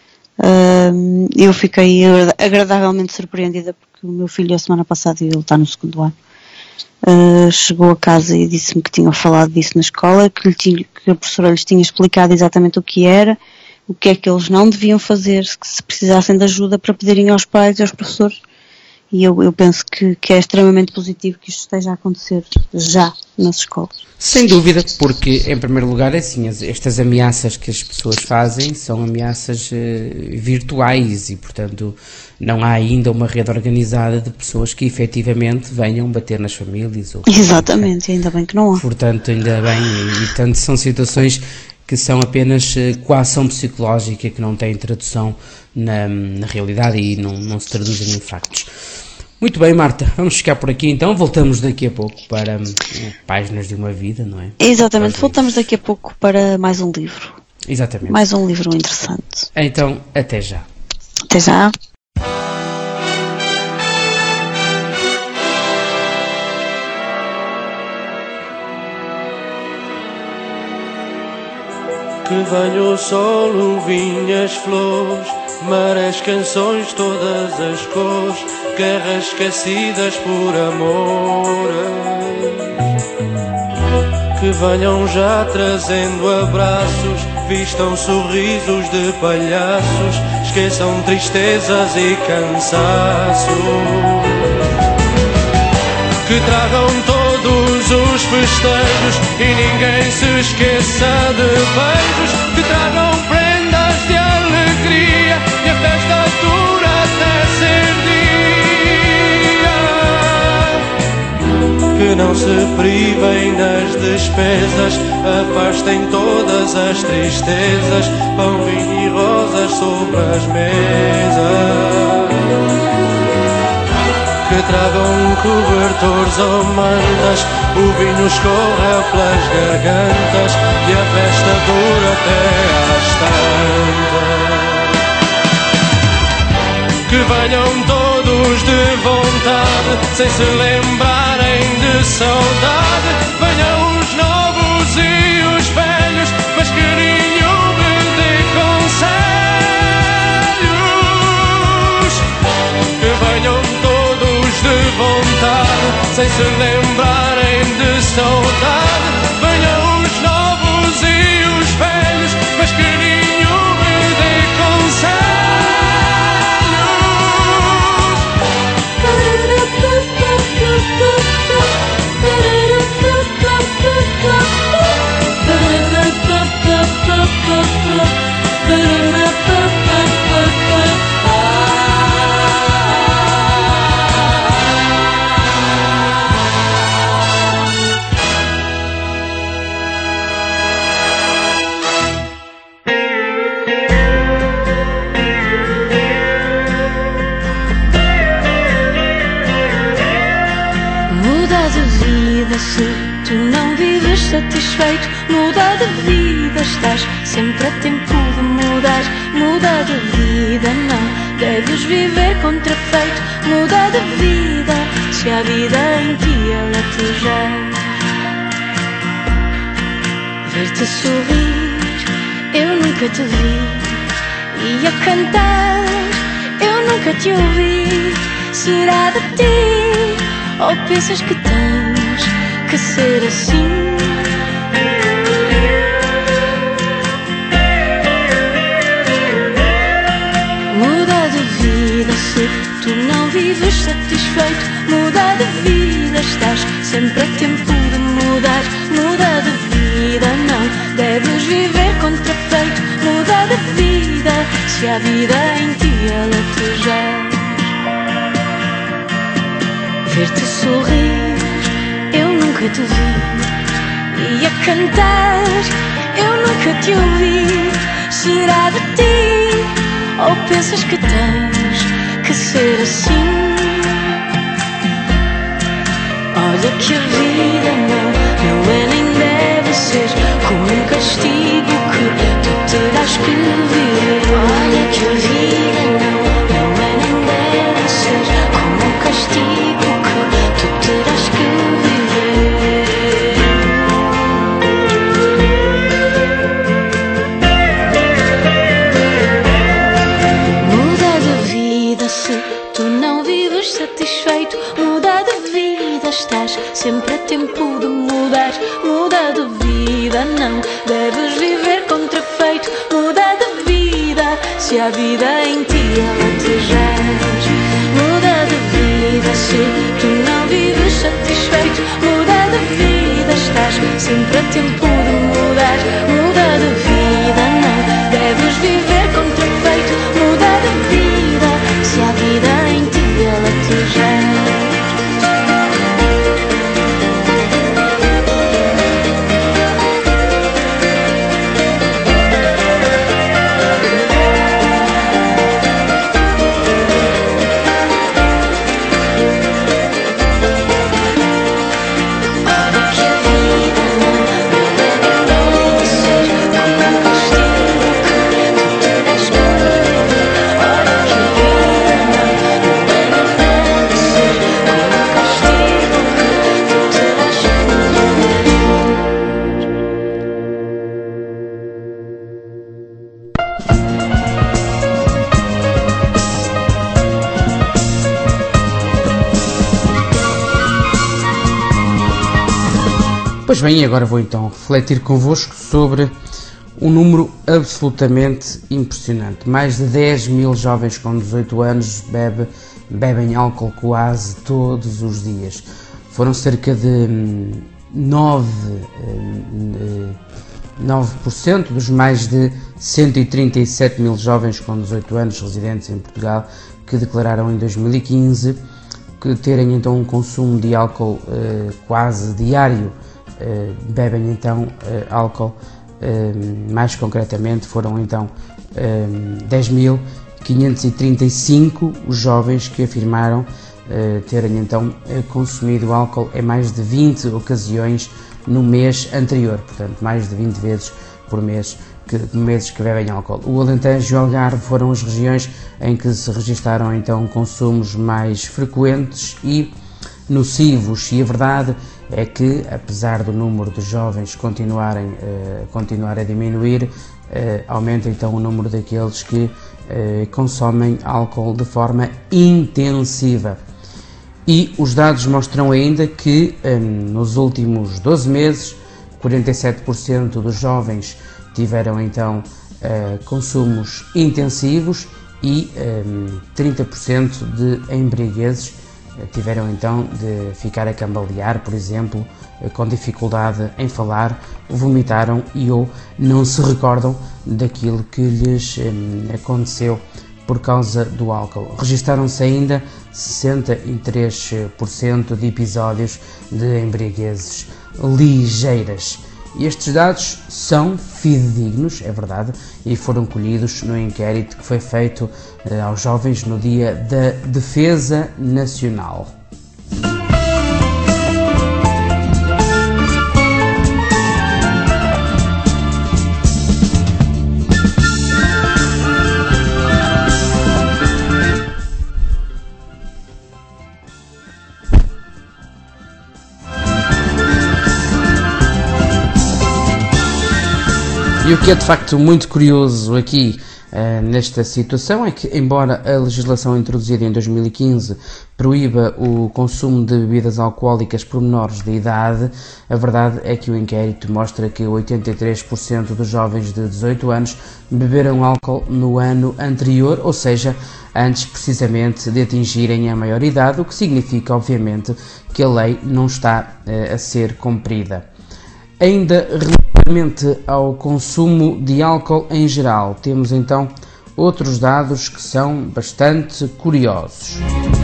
Um, eu fiquei agradavelmente surpreendida porque o meu filho, a semana passada, ele está no segundo ano, uh, chegou a casa e disse-me que tinham falado disso na escola, que, lhe tinha, que a professora lhes tinha explicado exatamente o que era, o que é que eles não deviam fazer, que se precisassem de ajuda para pedirem aos pais e aos professores. E eu, eu penso que, que é extremamente positivo que isto esteja a acontecer já nas escolas.
Sem dúvida, porque em primeiro lugar, assim, estas ameaças que as pessoas fazem são ameaças uh, virtuais e, portanto, não há ainda uma rede organizada de pessoas que efetivamente venham bater nas famílias. Ou,
exatamente, ainda bem que não há.
Portanto, ainda bem, e, e portanto, são situações que são apenas uh, coação psicológica, que não têm tradução na, na realidade e não, não se traduzem em factos. Muito bem, Marta, vamos ficar por aqui então, voltamos daqui a pouco para um, Páginas de uma Vida, não é?
Exatamente, voltamos daqui a pouco para mais um livro.
Exatamente.
Mais um livro interessante.
Então, até já.
Até já.
Que venha o sol, o vinho, as flores, marés, canções, todas as cores, guerras esquecidas por amores. Que venham já trazendo abraços, vistam sorrisos de palhaços, esqueçam tristezas e cansaços. Que tragam todos os festejos e ninguém se esqueça de beijos. Que tragam prendas de alegria e a festa dura até ser dia. Que não se privem das despesas, afastem todas as tristezas, pão, vinho e rosas sobre as mesas. Que tragam cobertores ou mantas, o vinho escorre pelas gargantas e a festa dura até às tantas. Que venham todos de vontade, sem se lembrarem de saudade. Venham os novos e os velhos, mas que nenhum me dê conselhos. Que venham de vontade, sem se lembrarem de saudade. Venham os novos e os velhos, mas que nenhum me dê conselhos.
Se tu não vives satisfeito, muda de vida, estás sempre a tempo de mudar. Muda de vida, não deves viver contrafeito. Muda de vida, se a vida em ti ela te já. Ver-te sorrir, eu nunca te vi. E a cantar, eu nunca te ouvi. Será de ti, ou pensas que tens que ser assim? se tu não vives satisfeito. Muda de vida, estás sempre a tempo de mudar. Muda de vida, não deves viver contrafeito. Muda de vida, se a vida em ti ela te jaz. Ver-te sorrir, eu nunca te vi. E a cantar, eu nunca te ouvi. Será de ti, ou pensas que tens que ser assim? Olha que a vida não, não é nem deve ser como um castigo que tu terás que viver. Olha que a vida não, não é nem deve ser como um castigo que tu terás que viver. Muda de vida se tu não vives satisfeito. Muda de vida, estás sempre a tempo de mudar. Muda de vida, não deves viver contrafeito. Muda de vida, se a vida em ti ela te jaz. Muda de vida, se tu não vives satisfeito. Muda de vida, estás sempre a tempo de mudar. Muda de vida, não deves viver contrafeito. Muda de vida, se a vida em ti ela te jaz.
Pois bem, agora vou então refletir convosco sobre um número absolutamente impressionante. Mais de dez mil jovens com dezoito anos bebe, bebem álcool quase todos os dias. Foram cerca de nove por cento dos mais de cento e trinta e sete mil jovens com dezoito anos residentes em Portugal que declararam em dois mil e quinze que terem então um consumo de álcool eh, quase diário. Uh, bebem então uh, álcool, uh, mais concretamente foram então uh, dez mil quinhentos e trinta e cinco os jovens que afirmaram uh, terem então uh, consumido álcool em mais de vinte ocasiões no mês anterior, portanto mais de vinte vezes por mês que, meses que bebem álcool. O Alentejo e o Algarve foram as regiões em que se registaram então consumos mais frequentes e nocivos, e a verdade é que, apesar do número de jovens continuarem, uh, continuar a diminuir, uh, aumenta então o número daqueles que uh, consomem álcool de forma intensiva. E os dados mostram ainda que um, nos últimos doze meses, quarenta e sete por cento dos jovens tiveram então uh, consumos intensivos e um, trinta por cento de embriaguezes tiveram então de ficar a cambalear, por exemplo, com dificuldade em falar, vomitaram e ou não se recordam daquilo que lhes hum, aconteceu por causa do álcool. Registaram-se ainda sessenta e três por cento de episódios de embriaguezes ligeiras. E estes dados são fidedignos, é verdade, e foram colhidos no inquérito que foi feito eh, aos jovens no Dia da Defesa Nacional. E o que é de facto muito curioso aqui uh, nesta situação é que, embora a legislação introduzida em dois mil e quinze proíba o consumo de bebidas alcoólicas por menores de idade, a verdade é que o inquérito mostra que oitenta e três por cento dos jovens de dezoito anos beberam álcool no ano anterior, ou seja, antes precisamente de atingirem a maioridade, o que significa, obviamente, que a lei não está uh, a ser cumprida. Ainda relativamente ao consumo de álcool em geral, temos então outros dados que são bastante curiosos.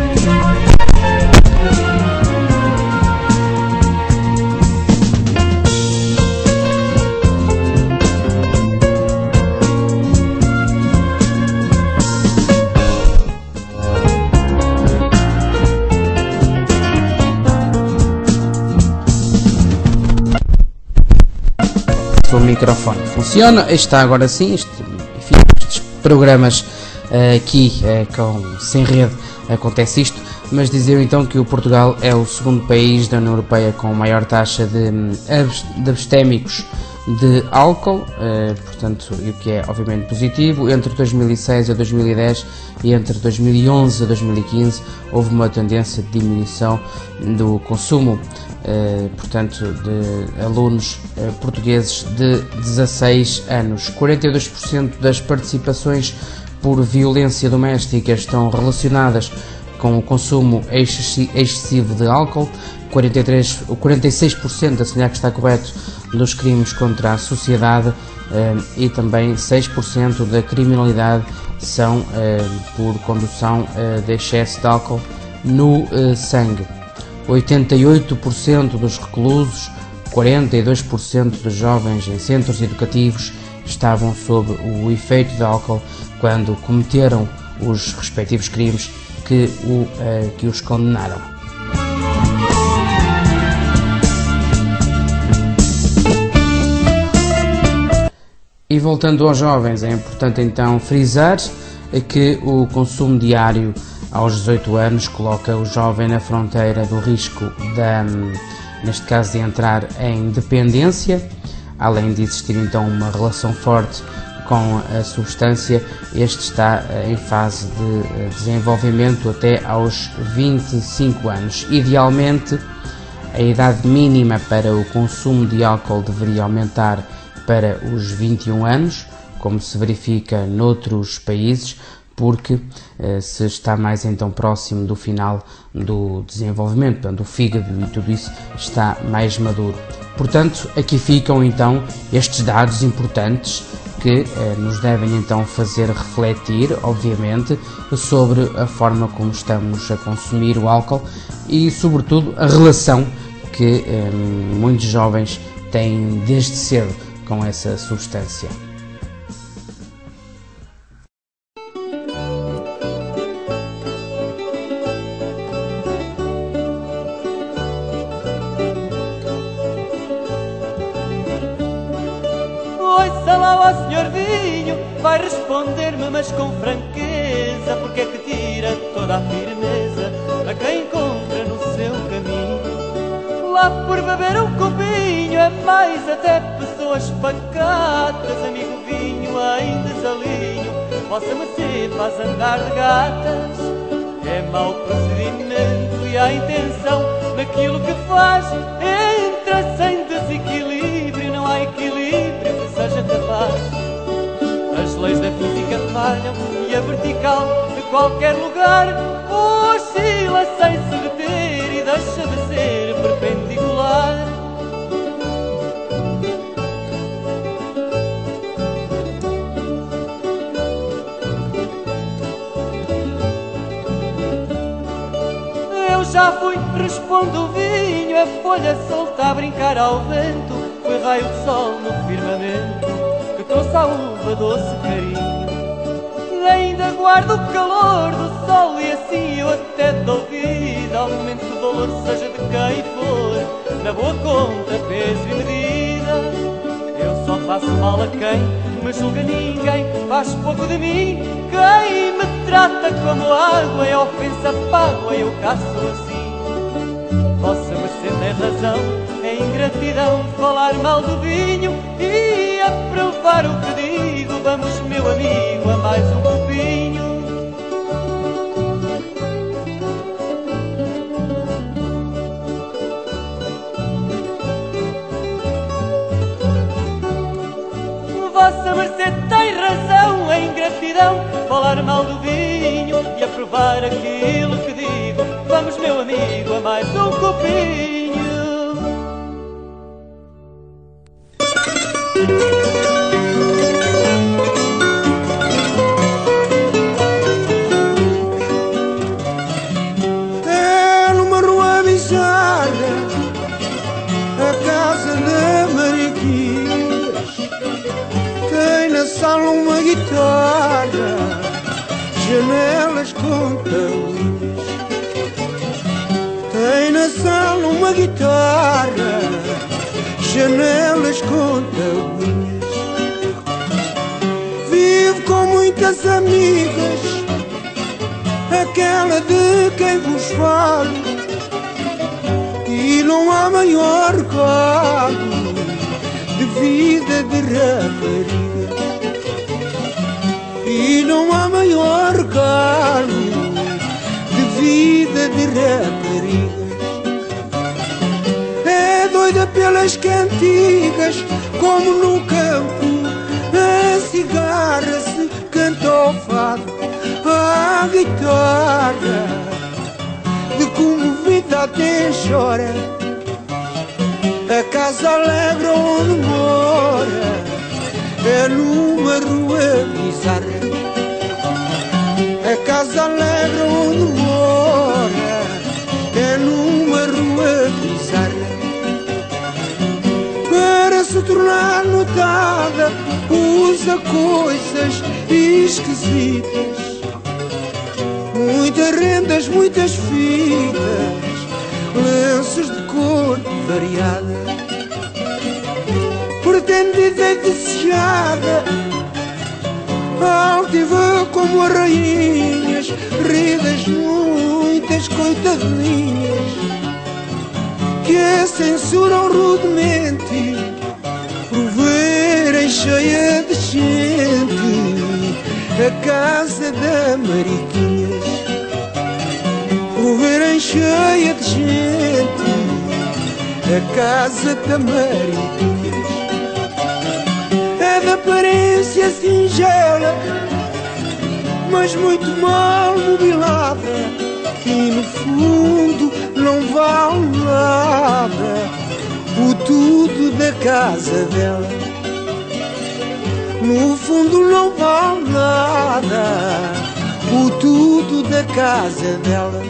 O microfone funciona, está agora sim, este, enfim, estes programas uh, aqui uh, com, sem rede acontece isto, mas dizer então que o Portugal é o segundo país da União Europeia com maior taxa de, de abstémicos de álcool, uh, portanto, o que é obviamente positivo. Entre dois mil e seis a dois mil e dez e entre dois mil e onze a dois mil e quinze houve uma tendência de diminuição do consumo, uh, portanto, de alunos uh, portugueses de dezasseis anos. quarenta e dois por cento das participações por violência doméstica estão relacionadas com o consumo excessivo de álcool. quarenta e três, quarenta e seis por cento, assinale que está correto, dos crimes contra a sociedade eh, e também seis por cento da criminalidade são eh, por condução eh, de excesso de álcool no eh, sangue. oitenta e oito por cento dos reclusos, quarenta e dois por cento dos jovens em centros educativos estavam sob o efeito de álcool quando cometeram os respectivos crimes que, o, eh, que os condenaram. E voltando aos jovens, é importante então frisar que o consumo diário aos dezoito anos coloca o jovem na fronteira do risco, da, neste caso, de entrar em dependência. Além de existir então uma relação forte com a substância, este está em fase de desenvolvimento até aos vinte e cinco anos. Idealmente, a idade mínima para o consumo de álcool deveria aumentar para os vinte e um anos, como se verifica noutros países, porque eh, se está mais então próximo do final do desenvolvimento, portanto, o fígado e tudo isso está mais maduro. Portanto, aqui ficam então estes dados importantes que eh, nos devem então fazer refletir, obviamente, sobre a forma como estamos a consumir o álcool e, sobretudo, a relação que eh, muitos jovens têm desde cedo com essa substância.
Ouça lá, ó senhor vinho, vai responder-me, mas com franqueza, porque é que tira toda a firmeza a quem encontra no seu caminho. Lá por beber um copinho é mais até pessoas pacatas, amigo vinho em desalinho, vossa mercê faz andar de gatas. É mau procedimento e a intenção naquilo que faz entra sem desequilíbrio, não há equilíbrio que seja capaz. As leis da física falham e a vertical de qualquer lugar oscila sem se deter e deixa de ser perpendicular. Eu já fui, responde o vinho, a folha solta a brincar ao vento, foi raio de sol no firmamento que trouxe à uva doce carinho. Ainda guardo o calor do sol e assim eu até dou vida ao momento do dolor, seja de quem for, na boa conta, peso e medida. Eu só faço mal a quem me julga, ninguém faz pouco de mim. Quem me trata como água é ofensa, pago, eu caço assim. Vossa mercê tem razão em ingratidão, falar mal do vinho e a provar o que digo. Vamos, meu amigo, a mais um copinho. Vossa mercê tem razão, a ingratidão, falar mal do vinho e a provar aquilo que digo. Vamos, meu amigo, a mais um copinho.
É numa rua bizarra, a casa da Mariquinhas. Tem na sala uma guitarra, janelas com tabuinhas. Tem na sala uma guitarra, janelas com tabuinhas. Vive com muitas amigas, aquela de quem vos falo, e não há maior gado de vida de rapariga, e não há maior galo de vida de rapariga. É doida pelas cantigas, como no campo a cigarra se canta ao fado, a guitarra de comovida até chora. A casa alegre onde mora é numa rua bizarra. A casa alegre onde mora é numa rua bizarra. Para se tornar notada usa coisas esquisitas, muitas rendas, muitas fitas, lenços de cor variada. Pretendida e desejada, altiva como as rainhas, ridas muitas coitadinhas, que a censuram rudemente por verem cheia de gente a casa da Mariquinhas. Por verem cheia de gente a casa da Mariquinhas. É de aparência singela, mas muito mal mobilada, e no fundo não vale nada o tudo da casa dela. No fundo não vale nada o tudo da casa dela.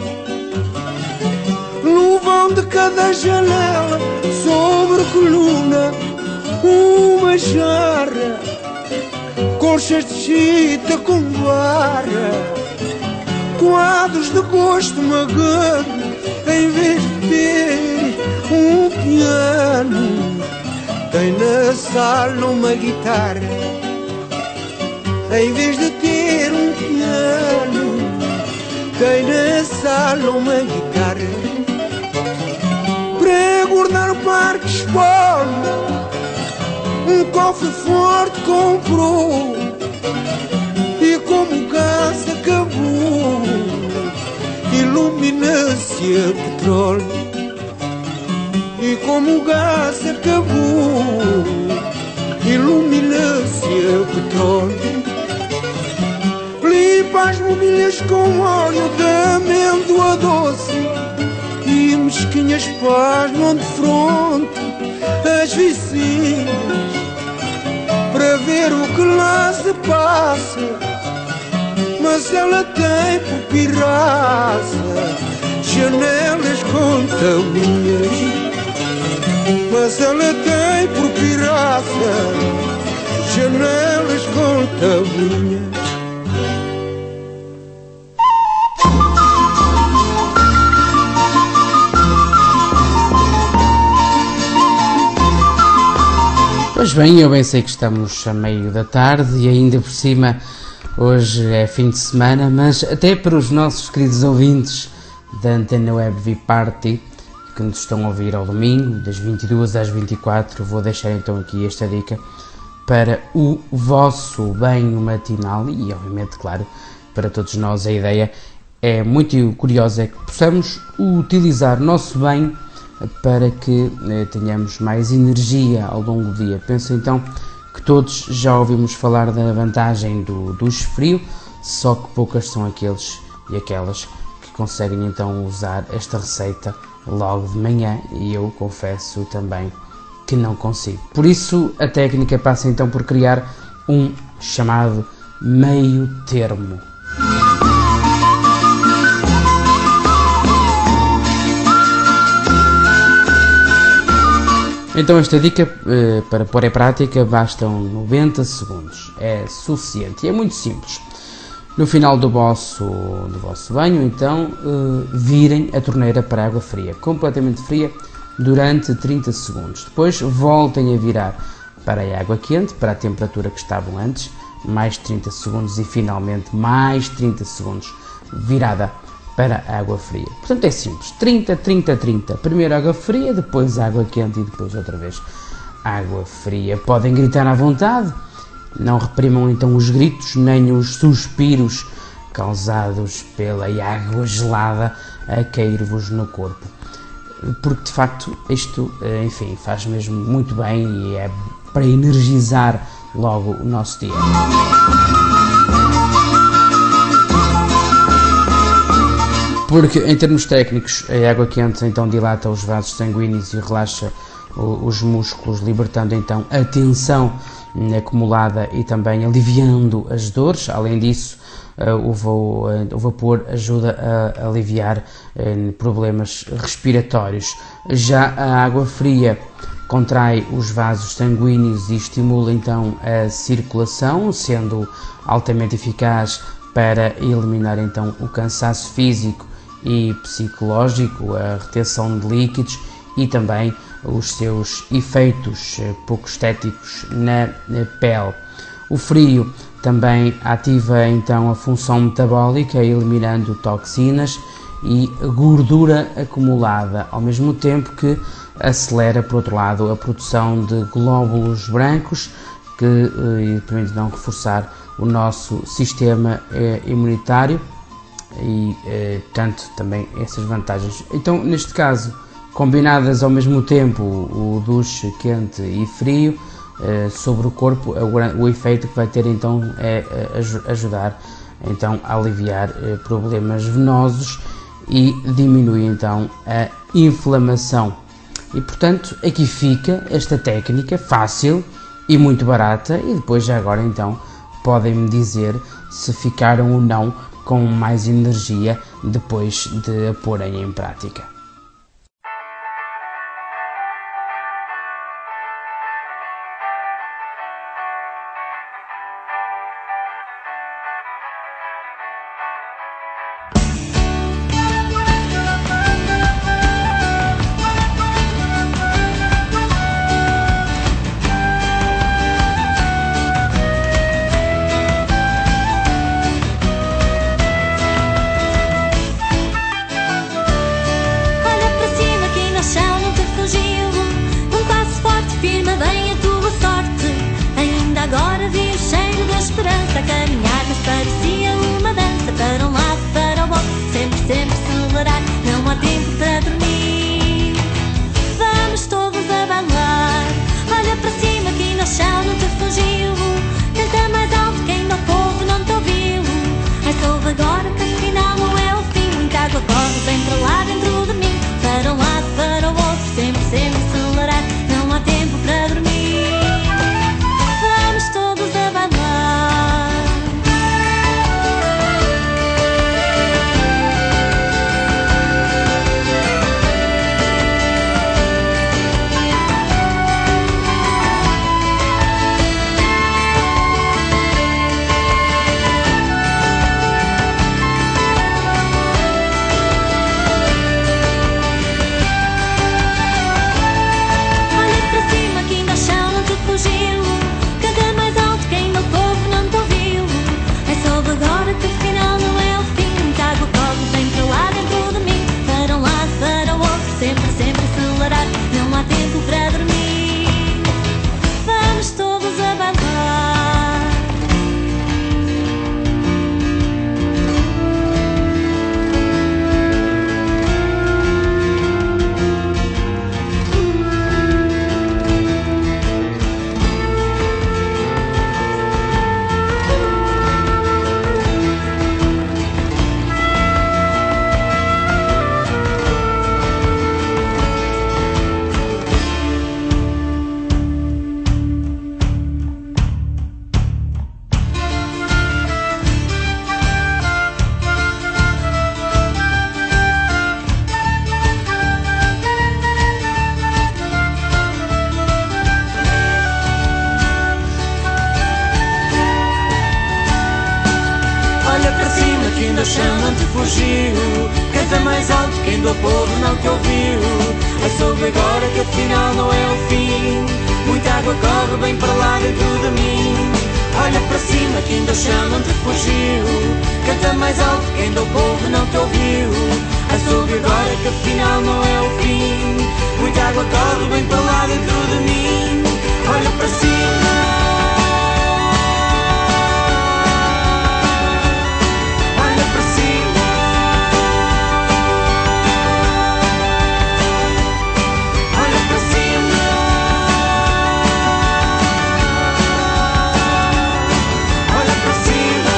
No vão de cada janela, sobre coluna, uma jarra, colchas de chita com guarra, quadros de gosto magano, em vez de ter um piano, tem na sala uma guitarra. Em vez de ter um piano, tem na sala uma guitarra. Para guardar o parque espólio, um cofre forte comprou, e como o gás acabou, ilumina-se a petróleo. E como o gás acabou, ilumina-se a petróleo. Limpa as mobílias com óleo de amêndoa doce, e mesquinhas pasmam de fronte as vizinhas, para ver o que lá se passa. Mas ela tem por pirraça janelas com tabuinhas. Mas ela tem por pirraça janelas com tabuinhas.
Pois bem, eu bem sei que estamos a meio da tarde e ainda por cima hoje é fim de semana, mas até para os nossos queridos ouvintes da Antena Web V Party, que nos estão a ouvir ao domingo, das vinte e duas às vinte e quatro, vou deixar então aqui esta dica para o vosso banho matinal e, obviamente, claro, para todos nós a ideia é muito curiosa, é que possamos utilizar o nosso banho para que eh, tenhamos mais energia ao longo do dia. Penso então que todos já ouvimos falar da vantagem do duche frio, só que poucas são aqueles e aquelas que conseguem então usar esta receita logo de manhã, e eu confesso também que não consigo. Por isso a técnica passa então por criar um chamado meio termo. Então esta dica eh, para pôr em prática bastam noventa segundos, é suficiente e é muito simples. No final do vosso, do vosso banho, então, eh, virem a torneira para água fria, completamente fria, durante trinta segundos. Depois voltem a virar para a água quente, para a temperatura que estavam antes, mais trinta segundos e finalmente mais trinta segundos virada para a água fria. Portanto é simples, trinta, trinta, trinta. Primeiro água fria, depois água quente e depois outra vez água fria. Podem gritar à vontade, não reprimam então os gritos nem os suspiros causados pela água gelada a cair-vos no corpo. Porque de facto isto, enfim, faz mesmo muito bem e é para energizar logo o nosso dia. Porque em termos técnicos a água quente então dilata os vasos sanguíneos e relaxa os músculos, libertando então a tensão acumulada e também aliviando as dores. Além disso, o vapor ajuda a aliviar problemas respiratórios. Já a água fria contrai os vasos sanguíneos e estimula então a circulação, sendo altamente eficaz para eliminar então o cansaço físico e psicológico, a retenção de líquidos e também os seus efeitos pouco estéticos na pele. O frio também ativa então a função metabólica, eliminando toxinas e gordura acumulada, ao mesmo tempo que acelera, por outro lado, a produção de glóbulos brancos, que permite então reforçar o nosso sistema imunitário e, portanto, também essas vantagens. Então, neste caso, combinadas ao mesmo tempo o duche quente e frio sobre o corpo, o efeito que vai ter então é ajudar então a aliviar problemas venosos e diminuir então a inflamação. E portanto aqui fica esta técnica fácil e muito barata, e depois já agora então podem-me dizer se ficaram ou não com mais energia depois de a porem em prática.
chão não te fugiu. Canta mais alto que ainda o povo não te ouviu. É sobre agora que afinal não é o fim. Muita água corre bem para lá dentro de mim. Olha para cima que ainda o chão não te fugiu. Canta mais alto que ainda o povo não te ouviu. É sobre agora que afinal não é o fim. Muita água corre bem para lá dentro de mim. Olha para cima. Olha para cima. Olha para cima. Olha para cima.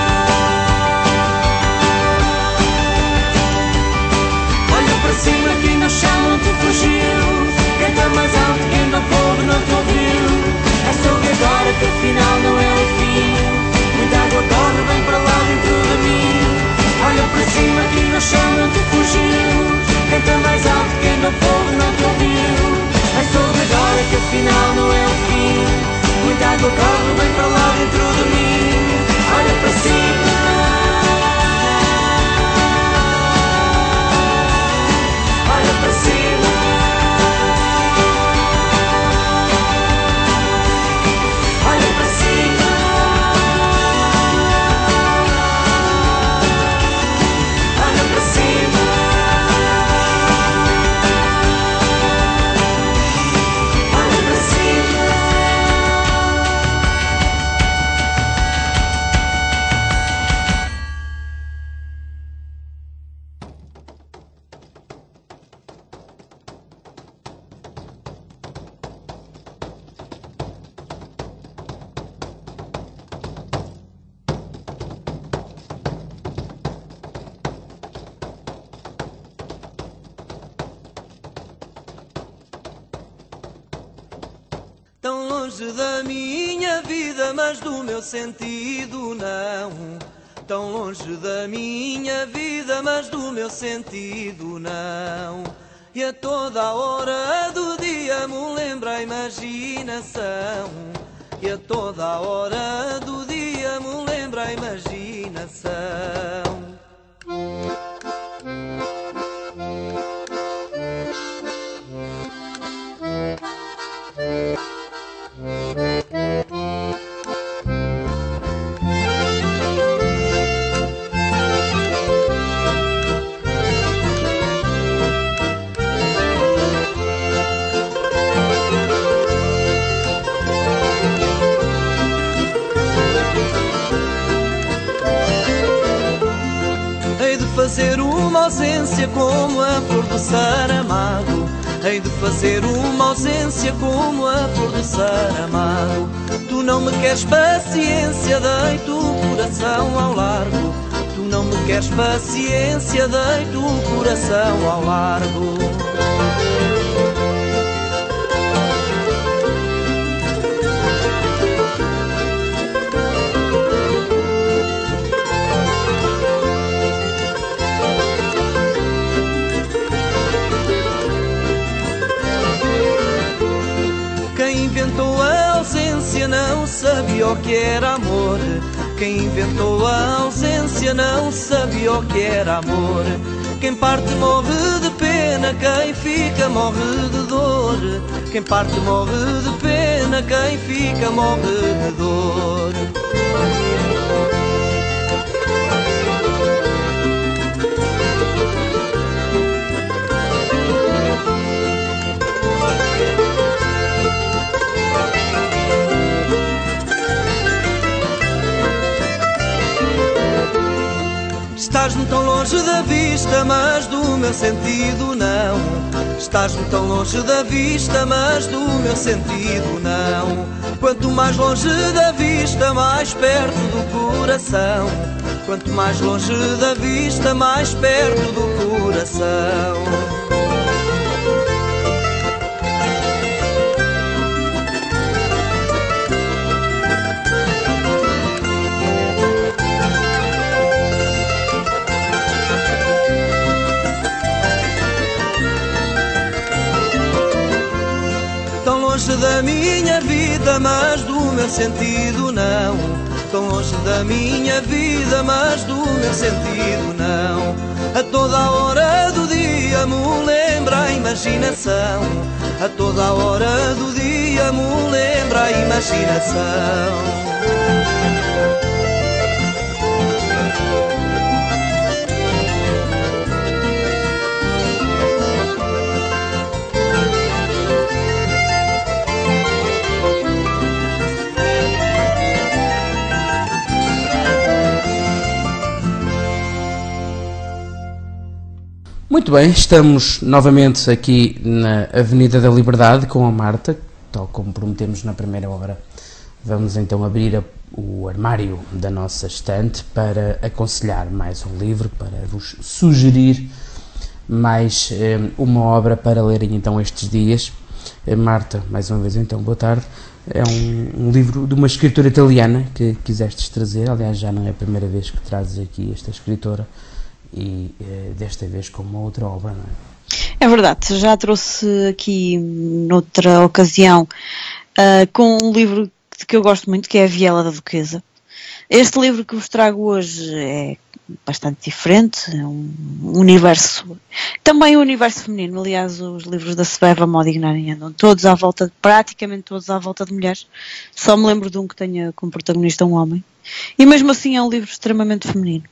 Olha para cima que ainda o chão não te fugiu. Canta mais alto que ainda o povo não te ouviu. É sobre agora que afinal não é o fim. Muita água corre bem para lá dentro de mim. Olha para cima que ainda o chão não te fugiu. Canta mais alto que ainda o povo não te ouviu. É sobre agora que afinal não é o fim. Muita água corre bem para lá dentro de mim. Olha para cima. Olha para cima. Olha para cima. Olha para cima. Olha para cima.
Tão longe da minha vida, mas do meu sentido não. Tão longe da minha vida, mas do meu sentido não. E a toda hora do dia me lembra a imaginação. E a toda hora do dia me lembra a imaginação. Hei de fazer uma ausência como a flor do Saramago. Hei de fazer uma ausência como a flor do Saramago. Tu não me queres paciência, deito o coração ao largo. Tu não me queres paciência, deito o coração ao largo. Quem inventou a ausência não sabia o que era amor. Quem inventou a ausência não sabia o que era amor. Quem parte morre de pena, quem fica morre de dor. Quem parte morre de pena, quem fica morre de dor. Estás-me tão longe da vista, mas do meu sentido não. Estás-me tão longe da vista, mas do meu sentido não. Quanto mais longe da vista, mais perto do coração. Quanto mais longe da vista, mais perto do coração. Tão longe da minha vida, mas do meu sentido não.
tão longe da minha vida, mas do meu sentido não. A toda hora do dia me lembra a imaginação. A toda hora do dia me lembra a imaginação.
Muito bem, estamos novamente aqui na Avenida da Liberdade com a Marta, tal como prometemos na primeira hora. Vamos então abrir a, o armário da nossa estante para aconselhar mais um livro, para vos sugerir mais eh, uma obra para lerem então estes dias. Eh, Marta, mais uma vez então, boa tarde. É um, um livro de uma escritora italiana que quisestes trazer, aliás já não é a primeira vez que trazes aqui esta escritora. E eh, desta vez com uma outra obra, não é?
É verdade, já trouxe aqui noutra ocasião uh, com um livro que eu gosto muito, que é A Viela da Duquesa. Este livro que vos trago hoje é bastante diferente, é um universo, também um universo feminino. Aliás, os livros da Sveva Modignani andam todos à volta, praticamente todos à volta de mulheres. Só me lembro de um que tenha como protagonista um homem. E mesmo assim é um livro extremamente feminino.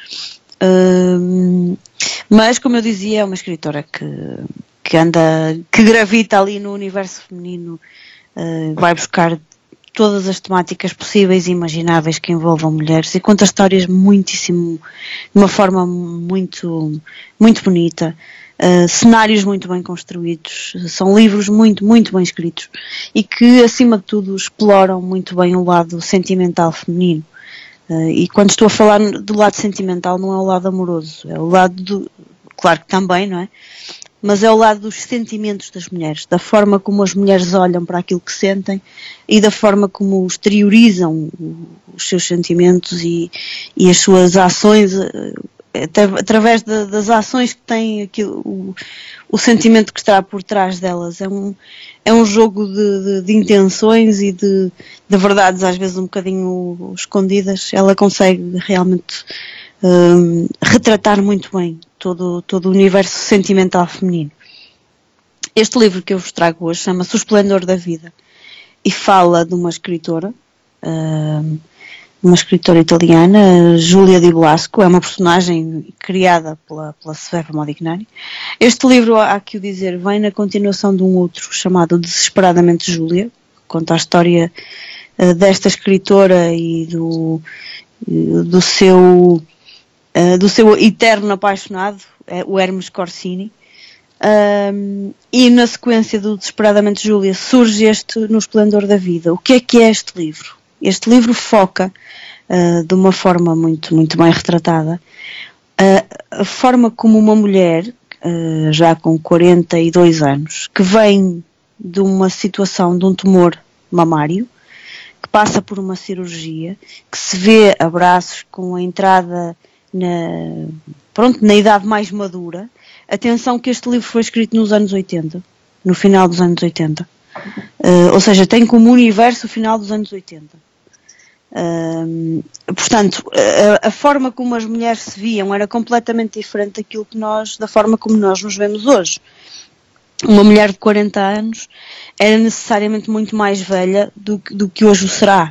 Uh, mas, como eu dizia, é uma escritora que, que anda, que gravita ali no universo feminino, uh, vai buscar todas as temáticas possíveis e imagináveis que envolvam mulheres e conta histórias muitíssimo, de uma forma muito, muito bonita, uh, cenários muito bem construídos, são livros muito, muito bem escritos e que, acima de tudo, exploram muito bem o lado sentimental feminino. Uh, e quando estou a falar do lado sentimental, não é o lado amoroso, é o lado do, claro que também, não é? Mas é o lado dos sentimentos das mulheres, da forma como as mulheres olham para aquilo que sentem e da forma como exteriorizam os seus sentimentos e, e as suas ações, até, através de, das ações que têm aquilo, o, o sentimento que está por trás delas. É um, é um jogo de, de, de intenções e de, de verdades, às vezes um bocadinho escondidas. Ela consegue realmente um, retratar muito bem todo, todo o universo sentimental feminino. Este livro que eu vos trago hoje chama-se O Esplendor da Vida e fala de uma escritora, um, uma escritora italiana, Giulia di Blasco. É uma personagem criada pela, pela Sveva Modignani. Este livro, há que o dizer, vem na continuação de um outro chamado Desesperadamente Júlia, que conta a história uh, desta escritora e do, do, seu, uh, do seu eterno apaixonado, uh, o Hermes Corsini. Um, e na sequência do Desesperadamente Júlia surge este No Esplendor da Vida. O que é que é este livro? Este livro foca uh, de uma forma muito, muito bem retratada uh, a forma como uma mulher, uh, já com quarenta e dois anos, que vem de uma situação de um tumor mamário, que passa por uma cirurgia, que se vê a braços com a entrada na, pronto, na idade mais madura. Atenção que este livro foi escrito nos anos oitenta, no final dos anos oitenta. Uh, ou seja, tem como universo o final dos anos oitenta. Uh, portanto, a, a forma como as mulheres se viam era completamente diferente daquilo que nós, da forma como nós nos vemos hoje. Uma mulher de quarenta anos era necessariamente muito mais velha do, do que hoje o será.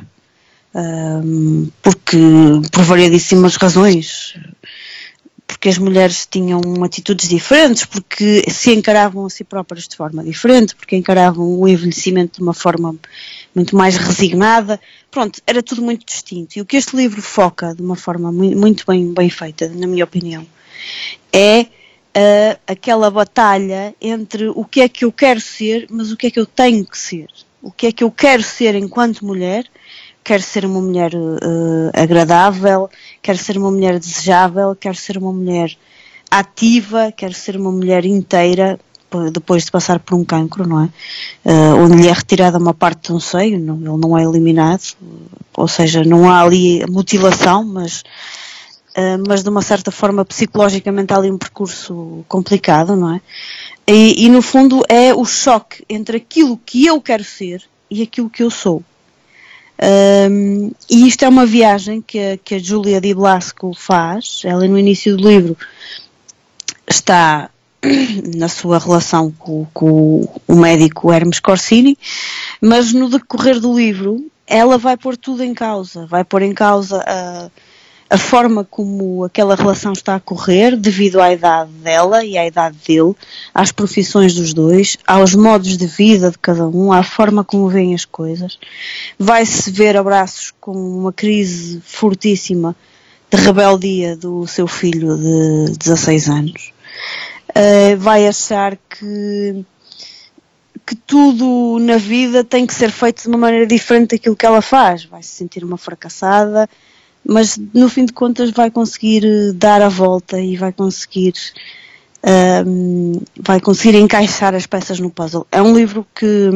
Uh, porque, por variedíssimas razões. Porque as mulheres tinham atitudes diferentes, porque se encaravam a si próprias de forma diferente, porque encaravam o envelhecimento de uma forma muito mais resignada. Pronto, era tudo muito distinto. E o que este livro foca de uma forma muito bem, bem feita, na minha opinião, é uh, aquela batalha entre o que é que eu quero ser, mas o que é que eu tenho que ser. O que é que eu quero ser enquanto mulher. Quero ser uma mulher uh, agradável, quero ser uma mulher desejável, quero ser uma mulher ativa, quero ser uma mulher inteira, depois de passar por um cancro, não é? Uh, onde lhe é retirada uma parte de um seio, não, ele não é eliminado, ou seja, não há ali mutilação, mas, uh, mas de uma certa forma psicologicamente há ali um percurso complicado, não é? E, e no fundo é o choque entre aquilo que eu quero ser e aquilo que eu sou. Um, e isto é uma viagem que a, que a Julia Di Blasco faz. Ela, no início do livro, está na sua relação com, com o médico Hermes Corsini, mas no decorrer do livro ela vai pôr tudo em causa, vai pôr em causa a, a forma como aquela relação está a correr devido à idade dela e à idade dele, às profissões dos dois, aos modos de vida de cada um, à forma como veem as coisas. Vai-se ver a braços com uma crise fortíssima de rebeldia do seu filho de dezasseis anos. Uh, vai achar que, que tudo na vida tem que ser feito de uma maneira diferente daquilo que ela faz. Vai se sentir uma fracassada, mas no fim de contas vai conseguir dar a volta e vai conseguir, uh, vai conseguir encaixar as peças no puzzle. É um livro que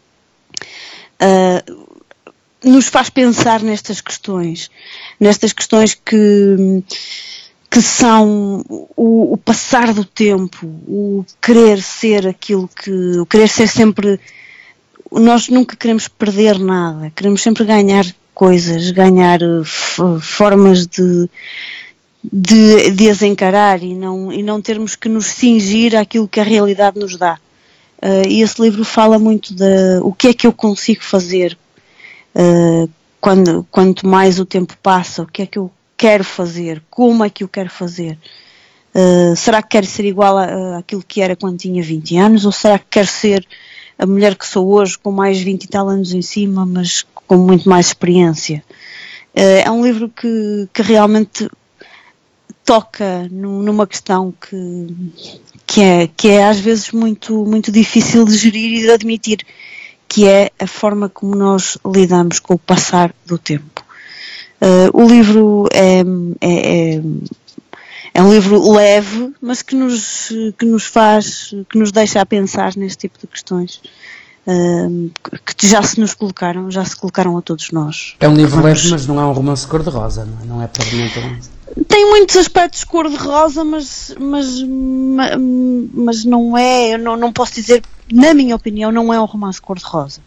uh, nos faz pensar nestas questões, nestas questões que... que são o, o passar do tempo, o querer ser aquilo que, o querer ser sempre, nós nunca queremos perder nada, queremos sempre ganhar coisas, ganhar f, formas de, de, de as encarar e não, e não termos que nos cingir àquilo que a realidade nos dá. Uh, e esse livro fala muito de o que é que eu consigo fazer uh, quando, quanto mais o tempo passa, o que é que eu quero fazer, como é que eu quero fazer. Uh, será que quero ser igual a, àquilo que era quando tinha vinte anos, ou será que quero ser a mulher que sou hoje, com mais vinte e tal anos em cima, mas com muito mais experiência? Uh, é um livro que, que realmente toca no, numa questão que, que, é, que é às vezes muito, muito difícil de gerir e de admitir, que é a forma como nós lidamos com o passar do tempo. Uh, o livro é, é, é, é um livro leve, mas que nos, que nos faz, que nos deixa a pensar neste tipo de questões uh, que já se nos colocaram, já se colocaram a todos nós.
É um livro leve, mas não é um romance cor-de-rosa, não é? Não é propriamente um...
Tem muitos aspectos cor-de-rosa, mas, mas, mas não é, eu não, não posso dizer, na minha opinião, não é um romance cor-de-rosa.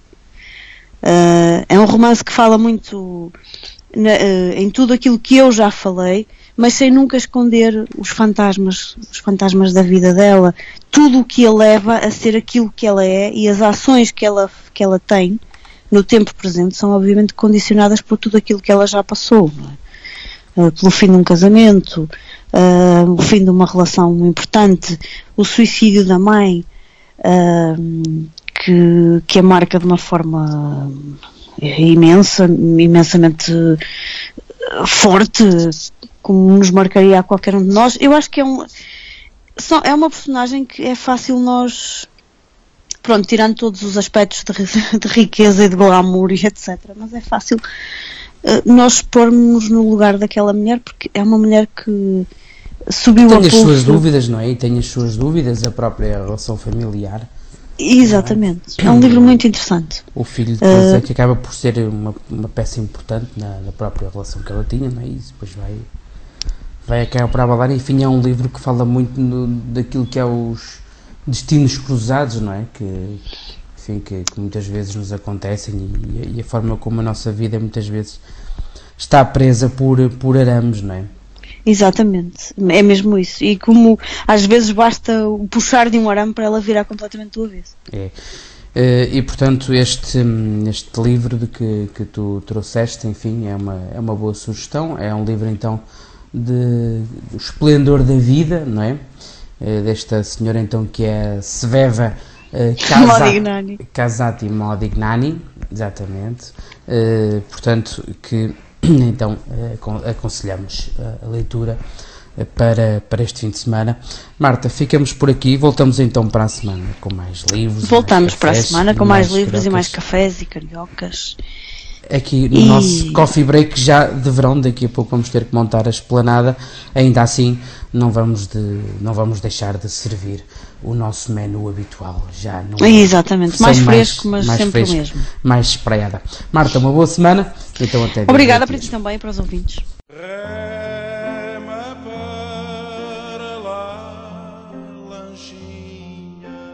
Uh, é um romance que fala muito... Na, uh, em tudo aquilo que eu já falei, mas sem nunca esconder os fantasmas, os fantasmas da vida dela, tudo o que a leva a ser aquilo que ela é, e as ações que ela, que ela tem no tempo presente são obviamente condicionadas por tudo aquilo que ela já passou, não é? Uh, pelo fim de um casamento, uh, o fim de uma relação importante, o suicídio da mãe, uh, que, que a marca de uma forma imensa, imensamente forte, como nos marcaria a qualquer um de nós. Eu acho que é, um, é uma personagem que é fácil nós, pronto, tirando todos os aspectos de, de riqueza e de glamour e etcétera, mas é fácil uh, nós pormos no lugar daquela mulher, porque é uma mulher que subiu a pulso.
Tem as suas dúvidas, não é? E tem as suas dúvidas, a própria relação familiar.
Exatamente, é um livro muito interessante.
O filho depois uh, é que acaba por ser uma, uma peça importante na, na própria relação que ela tinha, não é? E depois vai, vai acabar por abalar. Enfim, é um livro que fala muito no, daquilo que é os destinos cruzados, não é? Que, enfim, que, que muitas vezes nos acontecem e, e a forma como a nossa vida muitas vezes está presa por, por arames, não é?
Exatamente, é mesmo isso. E como às vezes basta o puxar de um arame para ela virar completamente do avesso.
É. E portanto este, este livro de que, que tu trouxeste, enfim, é uma, é uma boa sugestão. É um livro então de, do esplendor da vida, não é? Desta senhora então que é Sveva
Modignani.
Casati Modignani, exatamente. Portanto, que então aconselhamos a leitura para, para este fim de semana. Marta, ficamos por aqui, voltamos então para a semana com mais livros.
Voltamos
mais
para a semana com mais, mais livros
cariocas.
E mais cafés e cariocas.
Aqui no
e...
nosso coffee break já de verão, daqui a pouco vamos ter que montar a esplanada, ainda assim não vamos, de, não vamos deixar de servir o nosso menu habitual, já não
exatamente, mais fresco, mais, mas mais sempre fresco, o mesmo,
mais espraiada. Marta, uma boa semana, então até
obrigada para ti também e para os ouvintes.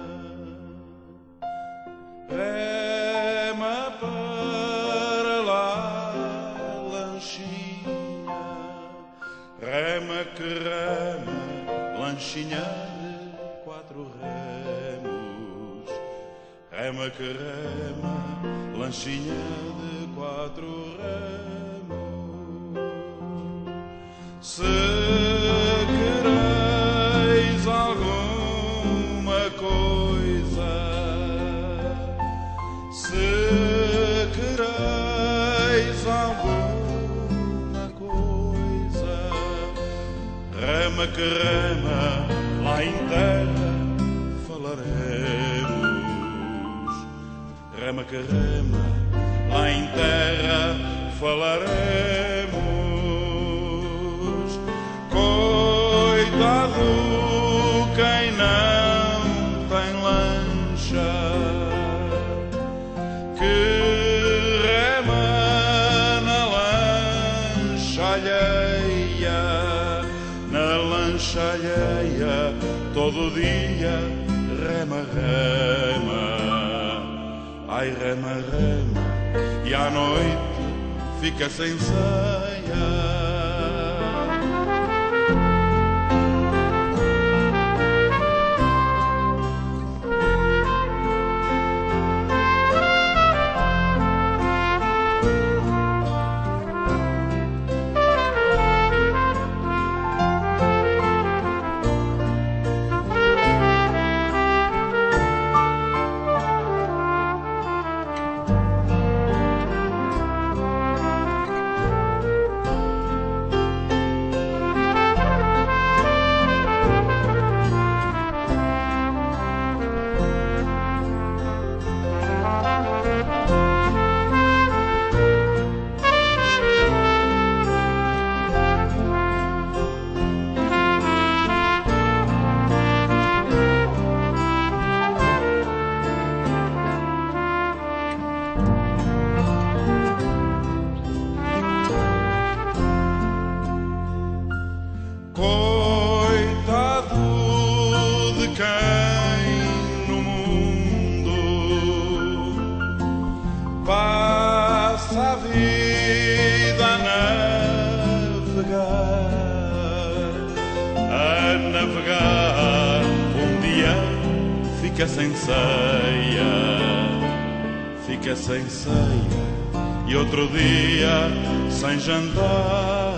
Rema para lá,
lanchinha de quatro remos. Rema que rema, lanchinha de quatro remos. Se quereis alguma coisa, se quereis alguma coisa, rema que rema, lá em terra falaremos. Rema que rema, lá em terra falaremos. Coitado quem não tem lancha, que rema na lancha alheia, na lancha alheia, todo dia rema, rema. Ai, rema, rema, e à noite fica sem ceia. Fica sem ceia, fica sem ceia, e outro dia sem jantar.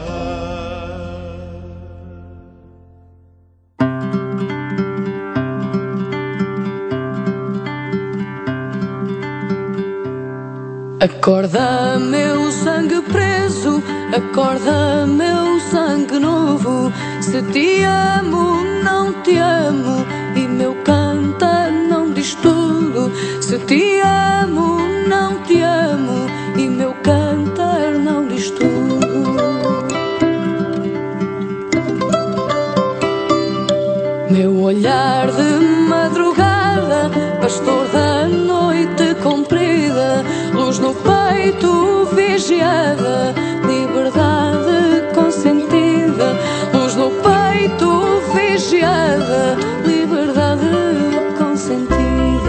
Acorda, meu sangue preso, acorda, meu sangue novo. Se te amo, não te amo, e meu cantar não diz tudo. Se te amo, não te amo, e meu cantar não diz tudo. Meu olhar de madrugada, pastor da noite comprida, luz no peito vigiada, liberdade consentida. Luz no peito vigiada, liberdade consentida.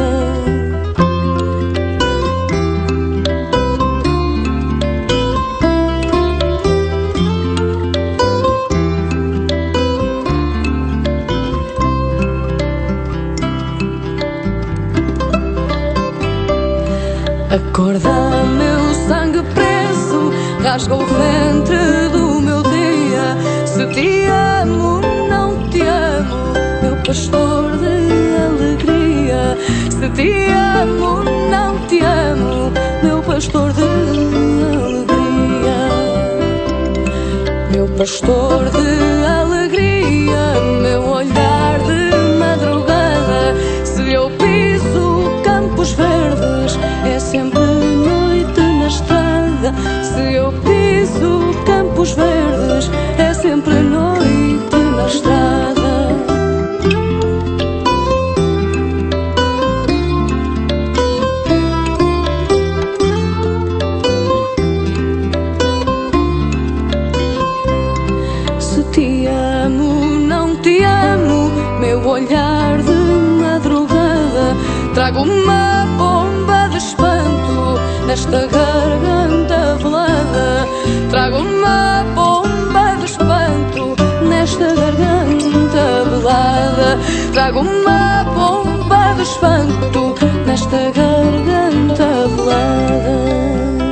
Acorda, meu sangue preso, rasga o ventre do meu dia. Se te amo, não te amo, meu pastor de alegria. Se te amo, não te amo, meu pastor de alegria. Meu pastor de alegria, meu olhar de madrugada. Se eu piso campos verdes, é sempre noite na estrada. Se eu piso campos verdes, é sempre noite na estrada. Se te amo, não te amo, meu olhar de madrugada. Trago uma bomba de espanto nesta garganta velada. Trago uma bomba de espanto nesta garganta velada. trago uma bomba do espanto nesta garganta velada.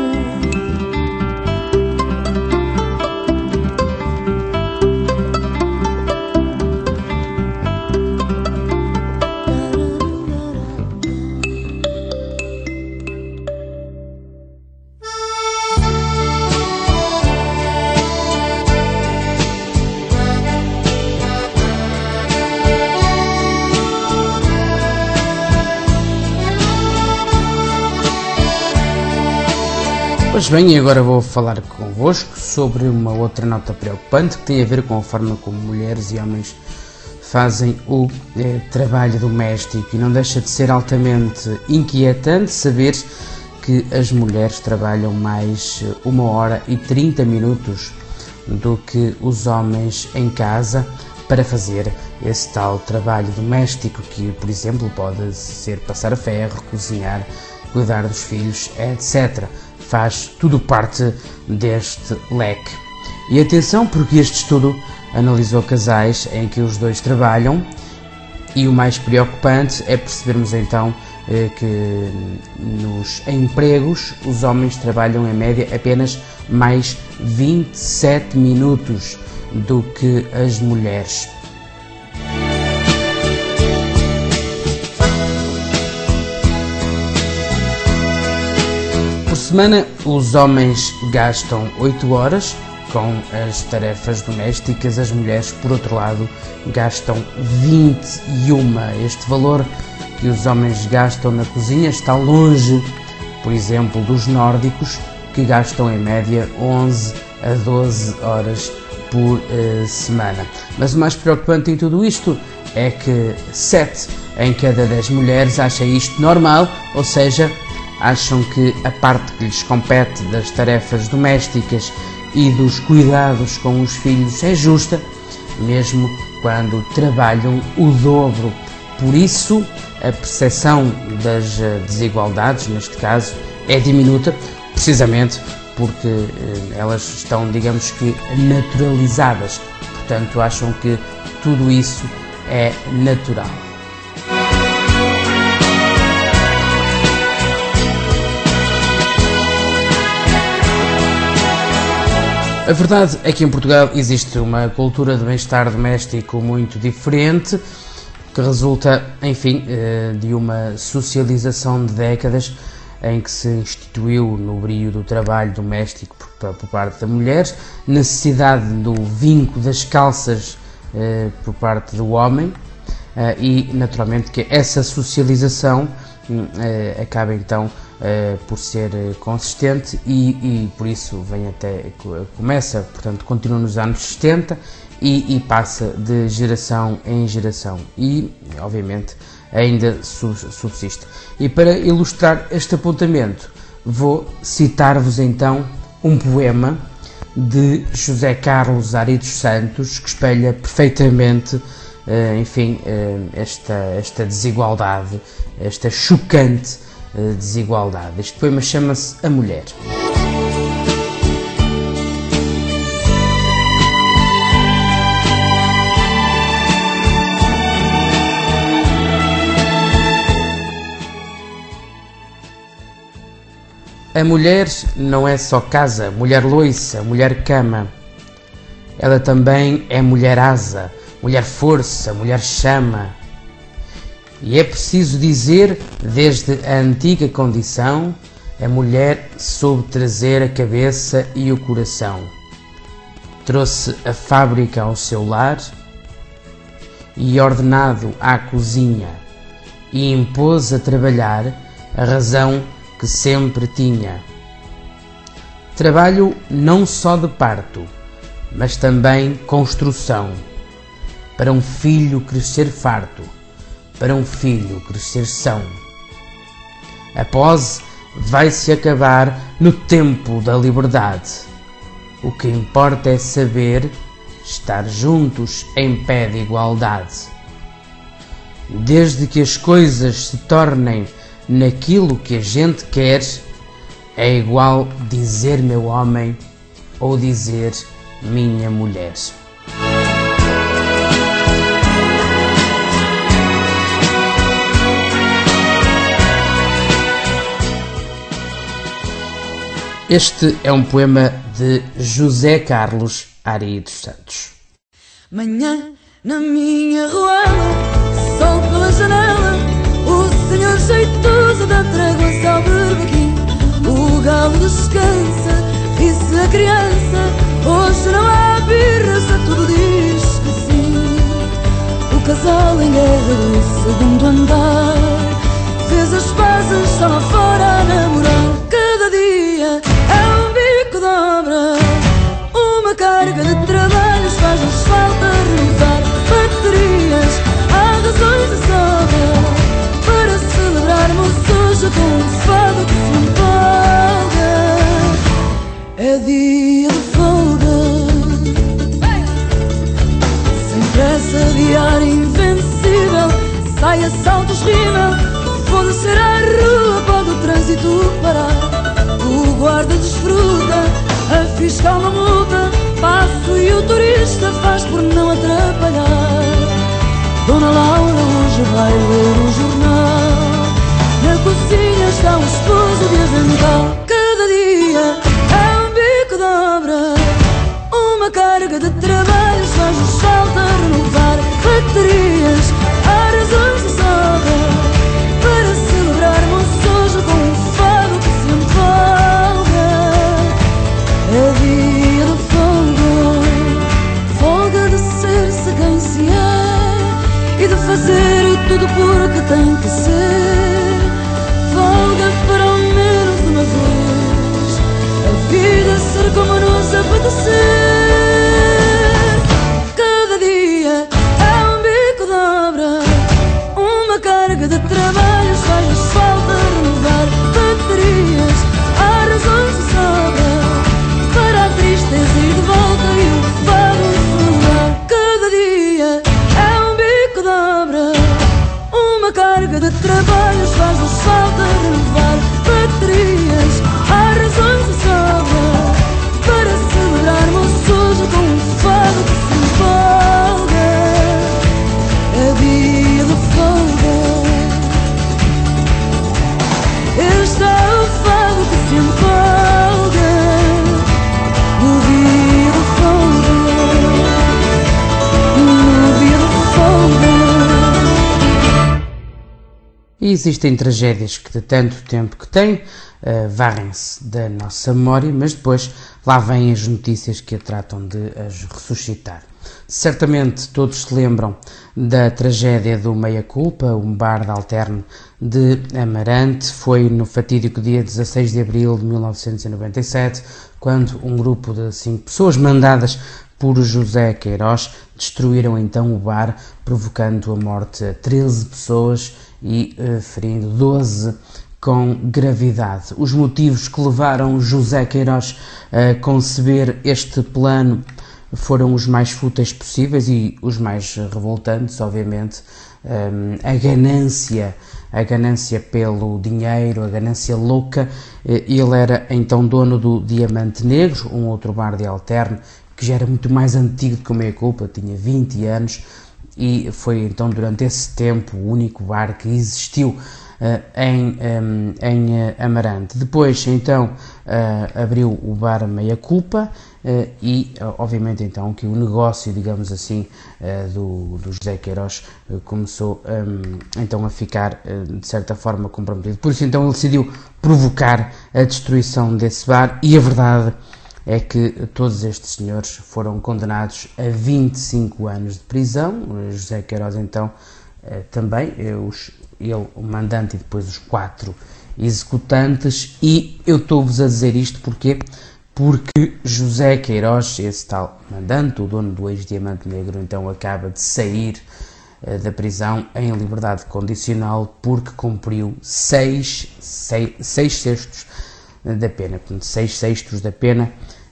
Pois bem, e agora vou falar convosco sobre uma outra nota preocupante que tem a ver com a forma como mulheres e homens fazem o eh, trabalho doméstico, e não deixa de ser altamente inquietante saber que as mulheres trabalham mais uma hora e trinta minutos do que os homens em casa para fazer esse tal trabalho doméstico que, por exemplo, pode ser passar ferro, cozinhar, cuidar dos filhos, etcétera. Faz tudo parte deste leque. E atenção, porque este estudo analisou casais em que os dois trabalham, e o mais preocupante é percebermos então que nos empregos os homens trabalham em média apenas mais vinte e sete minutos do que as mulheres. Por semana, os homens gastam oito horas com as tarefas domésticas, as mulheres, por outro lado, gastam vinte e uma. Este valor que os homens gastam na cozinha está longe, por exemplo, dos nórdicos, que gastam em média onze a doze horas por uh, semana. Mas o mais preocupante em tudo isto é que sete em cada dez mulheres acha isto normal, ou seja, acham que a parte que lhes compete das tarefas domésticas e dos cuidados com os filhos é justa, mesmo quando trabalham o dobro. Por isso, a percepção das desigualdades, neste caso, é diminuta, precisamente porque elas estão, digamos que, naturalizadas. Portanto, acham que tudo isso é natural. A verdade é que em Portugal existe uma cultura de bem-estar doméstico muito diferente, que resulta, enfim, de uma socialização de décadas em que se instituiu no brio do trabalho doméstico por, por parte da mulher, necessidade do vinco das calças eh, por parte do homem eh, e, naturalmente, que essa socialização eh, acaba então eh, por ser consistente e, e por isso vem até, começa, portanto, continua nos anos setenta e, e passa de geração em geração e, obviamente, ainda subsiste. E para ilustrar este apontamento, vou citar-vos então um poema de José Carlos Ari dos Santos, que espelha perfeitamente, enfim, esta, esta desigualdade, esta chocante desigualdade. Este poema chama-se A Mulher. A mulher não é só casa, mulher loiça, mulher cama. Ela também é mulher asa, mulher força, mulher chama. E é preciso dizer, desde a antiga condição, a mulher soube trazer a cabeça e o coração. Trouxe a fábrica ao seu lar e ordenado à cozinha, e impôs a trabalhar a razão que sempre tinha. Trabalho não só de parto, mas também construção, para um filho crescer farto, para um filho crescer são. A pose vai-se acabar no tempo da liberdade. O que importa é saber estar juntos em pé de igualdade. Desde que as coisas se tornem naquilo que a gente quer, é igual dizer meu homem ou dizer minha mulher. Este é um poema de José Carlos Ari dos Santos.
Manhã na minha ruela, sol pela janela, o senhor jeitoso da trégua ao berbequim. O galo descansa, disse a criança, hoje não há birra, se tudo diz que sim. O casal em guerra do segundo andar fez as pazes, está lá fora a namorar. Cada dia é um bico de obra, uma carga de trabalhos, faz-nos falta renovar baterias, há razões de sobra para celebrarmos hoje com um fado que se empolga. É dia de folga, sem pressa, diário invencível, saia, saltos, rima, vou descer à rua, pode o trânsito parar. O guarda desfruta, a fiscal não multa, passo e o turista faz por não atrapalhar. Dona Laura hoje vai ler o jornal, na cozinha está o esposo de avental. Cada dia é um bico de obra, uma carga de trabalhos, faz-nos falta renovar baterias, há razões de sobra para celebrarmos hoje com um fado que se empolga. É dia de folga, folga de ser-se quem se é e de fazer tudo porque tem que ser. Folga para ao menos uma vez a vida ser como nos apetecer. Cada dia é um bico de obra, uma carga de trabalhos, faz-nos falta renovar baterias, há razões de sobra para a tristeza ir de volta e o fado enfurar. Cada dia é um bico de obra, uma carga de trabalhos, faz-nos falta renovar baterias, há razões de sobra para celebrarmos hoje com um fado que se empolga. É dia de folga, este é o fado que se empolga. No dia de folga, no dia de folga.
E existem tragédias que de tanto tempo que têm, uh, varrem-se da nossa memória, mas depois lá vêm as notícias que a tratam de as ressuscitar. Certamente todos se lembram da tragédia do Meia Culpa, um bar de alterno de Amarante. Foi no fatídico dia dezasseis de abril de mil novecentos e noventa e sete, quando um grupo de cinco pessoas, mandadas por José Queiroz, destruíram então o bar, provocando a morte a treze pessoas e uh, ferindo doze com gravidade. Os motivos que levaram José Queiroz a conceber este plano foram os mais fúteis possíveis e os mais revoltantes, obviamente. Um, a ganância, a ganância pelo dinheiro, a ganância louca. Ele era então dono do Diamante Negro, um outro bar de alterno que já era muito mais antigo do que o Meia Culpa, tinha vinte anos, e foi então durante esse tempo o único bar que existiu Uh, em, um, em uh, Amarante. Depois então uh, abriu o bar Meia Culpa uh, e uh, obviamente então que o negócio, digamos assim, uh, do, do José Queiroz uh, começou um, então a ficar uh, de certa forma comprometido. Por isso então ele decidiu provocar a destruição desse bar, e a verdade é que todos estes senhores foram condenados a vinte e cinco anos de prisão. O José Queiroz então uh, também, uh, os ele, o mandante, e depois os quatro executantes. E eu estou-vos a dizer isto porque, porque José Queiroz, esse tal mandante, o dono do ex-Diamante Negro, então acaba de sair uh, da prisão em liberdade condicional porque cumpriu seis, seis, seis sextos da pena. Portanto, seis sextos da pena,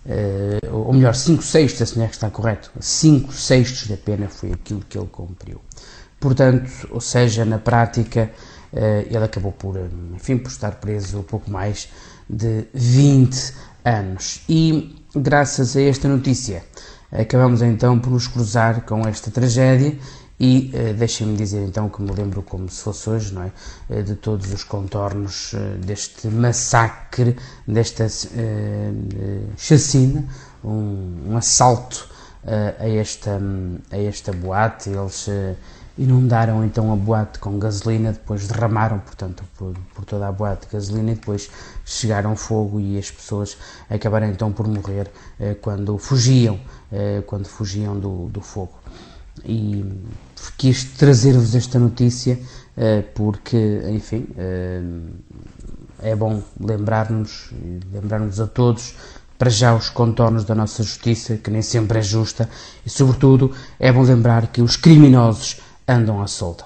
uh, ou melhor, cinco sextos, assim é que está correto, cinco sextos da pena foi aquilo que ele cumpriu. Portanto, ou seja, na prática, ele acabou por, enfim, por estar preso um pouco mais de vinte anos. E, graças a esta notícia, acabamos então por nos cruzar com esta tragédia E uh, deixem-me dizer então que me lembro como se fosse hoje, não é? Uh, de todos os contornos uh, deste massacre, desta uh, chacina, um, um assalto uh, a, esta, um, a esta boate. Eles uh, inundaram então a boate com gasolina, depois derramaram, portanto, por, por toda a boate gasolina, e depois chegaram fogo e as pessoas acabaram então por morrer uh, quando fugiam, uh, quando fugiam do, do fogo. E quis trazer-vos esta notícia uh, porque, enfim, uh, é bom lembrar-nos, lembrar-nos a todos, para já, os contornos da nossa justiça, que nem sempre é justa, e sobretudo é bom lembrar que os criminosos andam à solta.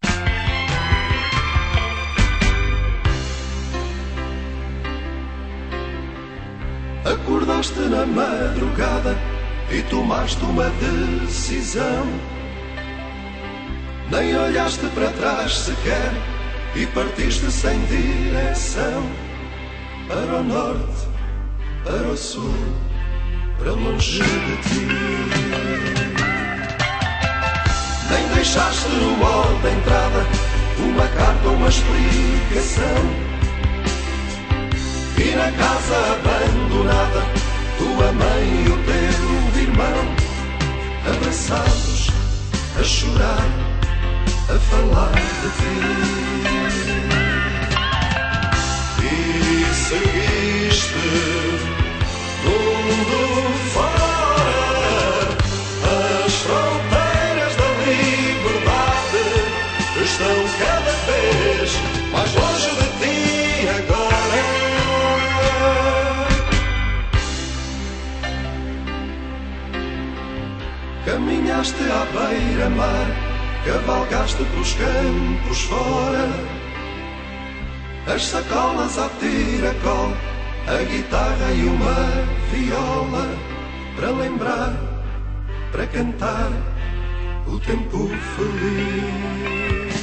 Acordaste na madrugada e tomaste uma decisão. Nem olhaste para trás sequer e partiste sem direção. Para o norte, para o sul, para longe de ti. Nem deixaste no hall da entrada uma carta ou uma explicação. E na casa abandonada, tua mãe e o teu irmão, abraçados, a chorar, a falar de ti. E seguiste mundo fora, as fronteiras da liberdade estão cada vez mais longe de ti agora. Caminhaste à beira-mar, cavalgaste pelos campos fora, as sacolas a tiracol, a guitarra e uma viola, para lembrar, para cantar o tempo feliz.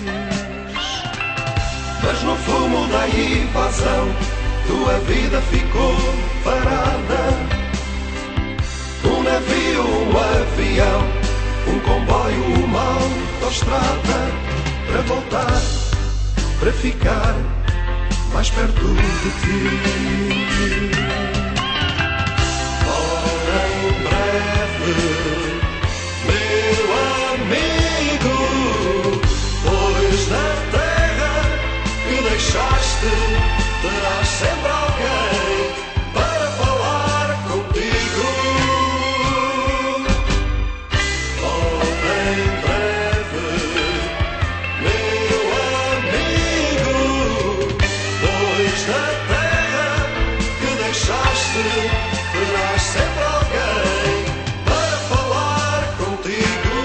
Mas no fumo da invasão, tua vida ficou parada. Um navio, um avião, um comboio, uma autostrada, para voltar, para ficar mais perto de ti. Ora, em breve, meu amigo, pois na terra que deixaste terás sempre alguém para falar contigo. Terás sempre alguém para falar contigo.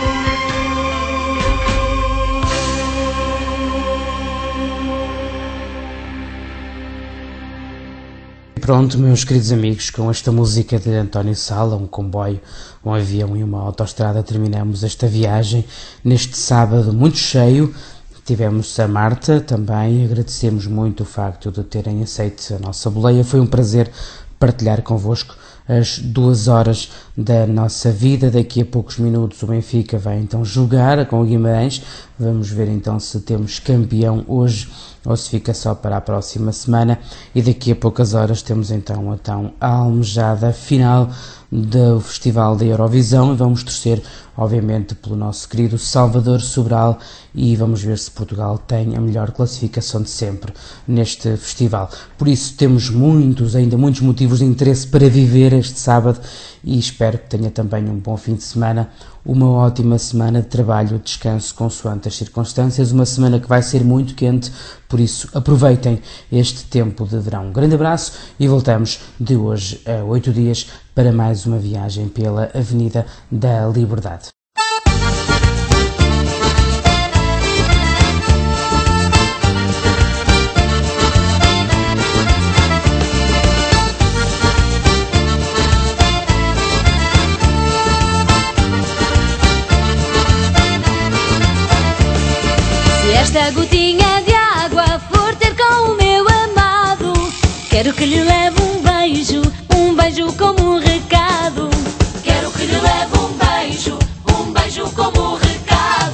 Pronto, meus queridos amigos, com esta música de António Sala, um comboio, um avião e uma autoestrada, terminamos esta viagem neste sábado muito cheio. Tivemos a Marta também, agradecemos muito o facto de terem aceito a nossa boleia. Foi um prazer partilhar convosco as duas horas da nossa vida. Daqui a poucos minutos o Benfica vai então jogar com o Guimarães. Vamos ver então se temos campeão hoje ou se fica só para a próxima semana. E daqui a poucas horas temos então, então a almejada final do Festival da Eurovisão, e vamos torcer obviamente pelo nosso querido Salvador Sobral, e vamos ver se Portugal tem a melhor classificação de sempre neste festival. Por isso temos muitos, ainda muitos motivos de interesse para viver este sábado, e espero que tenha também um bom fim de semana, uma ótima semana de trabalho, descanso consoante as circunstâncias, uma semana que vai ser muito quente, por isso aproveitem este tempo de verão. Um grande abraço e voltamos de hoje a oito dias para mais uma viagem pela Avenida da Liberdade.
Esta gotinha de água for ter com o meu amado, quero que lhe leve um beijo, um beijo como um recado. Quero que lhe leve um beijo, um beijo como um recado.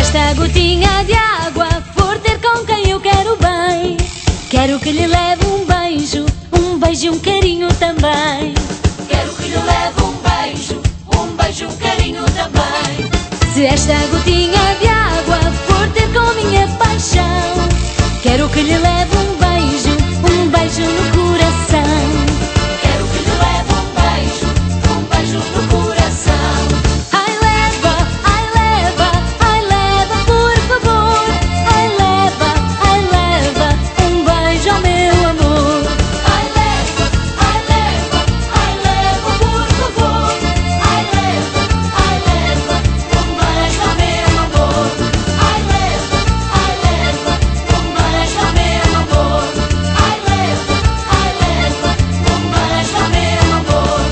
esta gotinha de água for ter com quem eu quero bem, quero que lhe leve um beijo, um beijo e um carinho também.
Quero que lhe leve um beijo, um beijo e um carinho também.
Se esta gotinha de água for ter com minha paixão, quero que lhe leve um beijo, um beijo no coração.
Quero que lhe leve um beijo, um beijo no coração.
Ai leva, ai leva, ai leva por favor. Ai leva, ai leva um beijo ao meu amor.
Ai leva, ai leva, ai leva por favor. Ai leva, ai leva um beijo ao meu amor. Ai leva, ai leva um beijo ao meu amor. Ai leva, ai leva um beijo ao meu amor.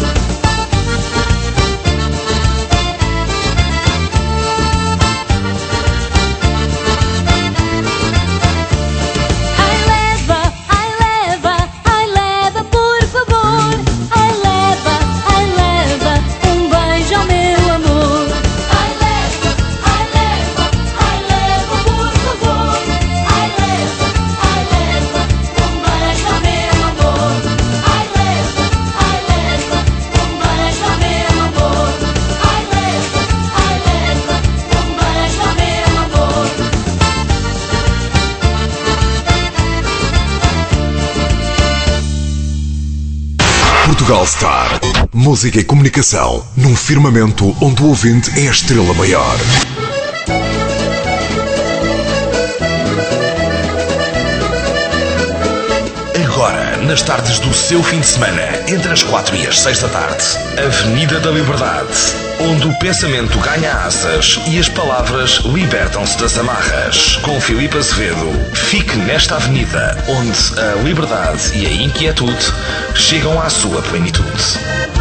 Ai leva, ai leva, ai leva por favor. Ai leva, ai leva um beijo ao meu amor.
Ai leva, ai leva, ai leva por favor. Ai leva, ai leva um beijo ao meu amor. Ai leva, ai leva um beijo ao meu amor. Ai leva, ai leva um beijo ao meu amor.
Portugal Star. Música e comunicação num firmamento onde o ouvinte é a estrela maior. Agora, nas tardes do seu fim de semana, entre as quatro e as seis da tarde, Avenida da Liberdade, onde o pensamento ganha asas e as palavras libertam-se das amarras. Com Filipe Azevedo, fique nesta avenida, onde a liberdade e a inquietude chegam à sua plenitude.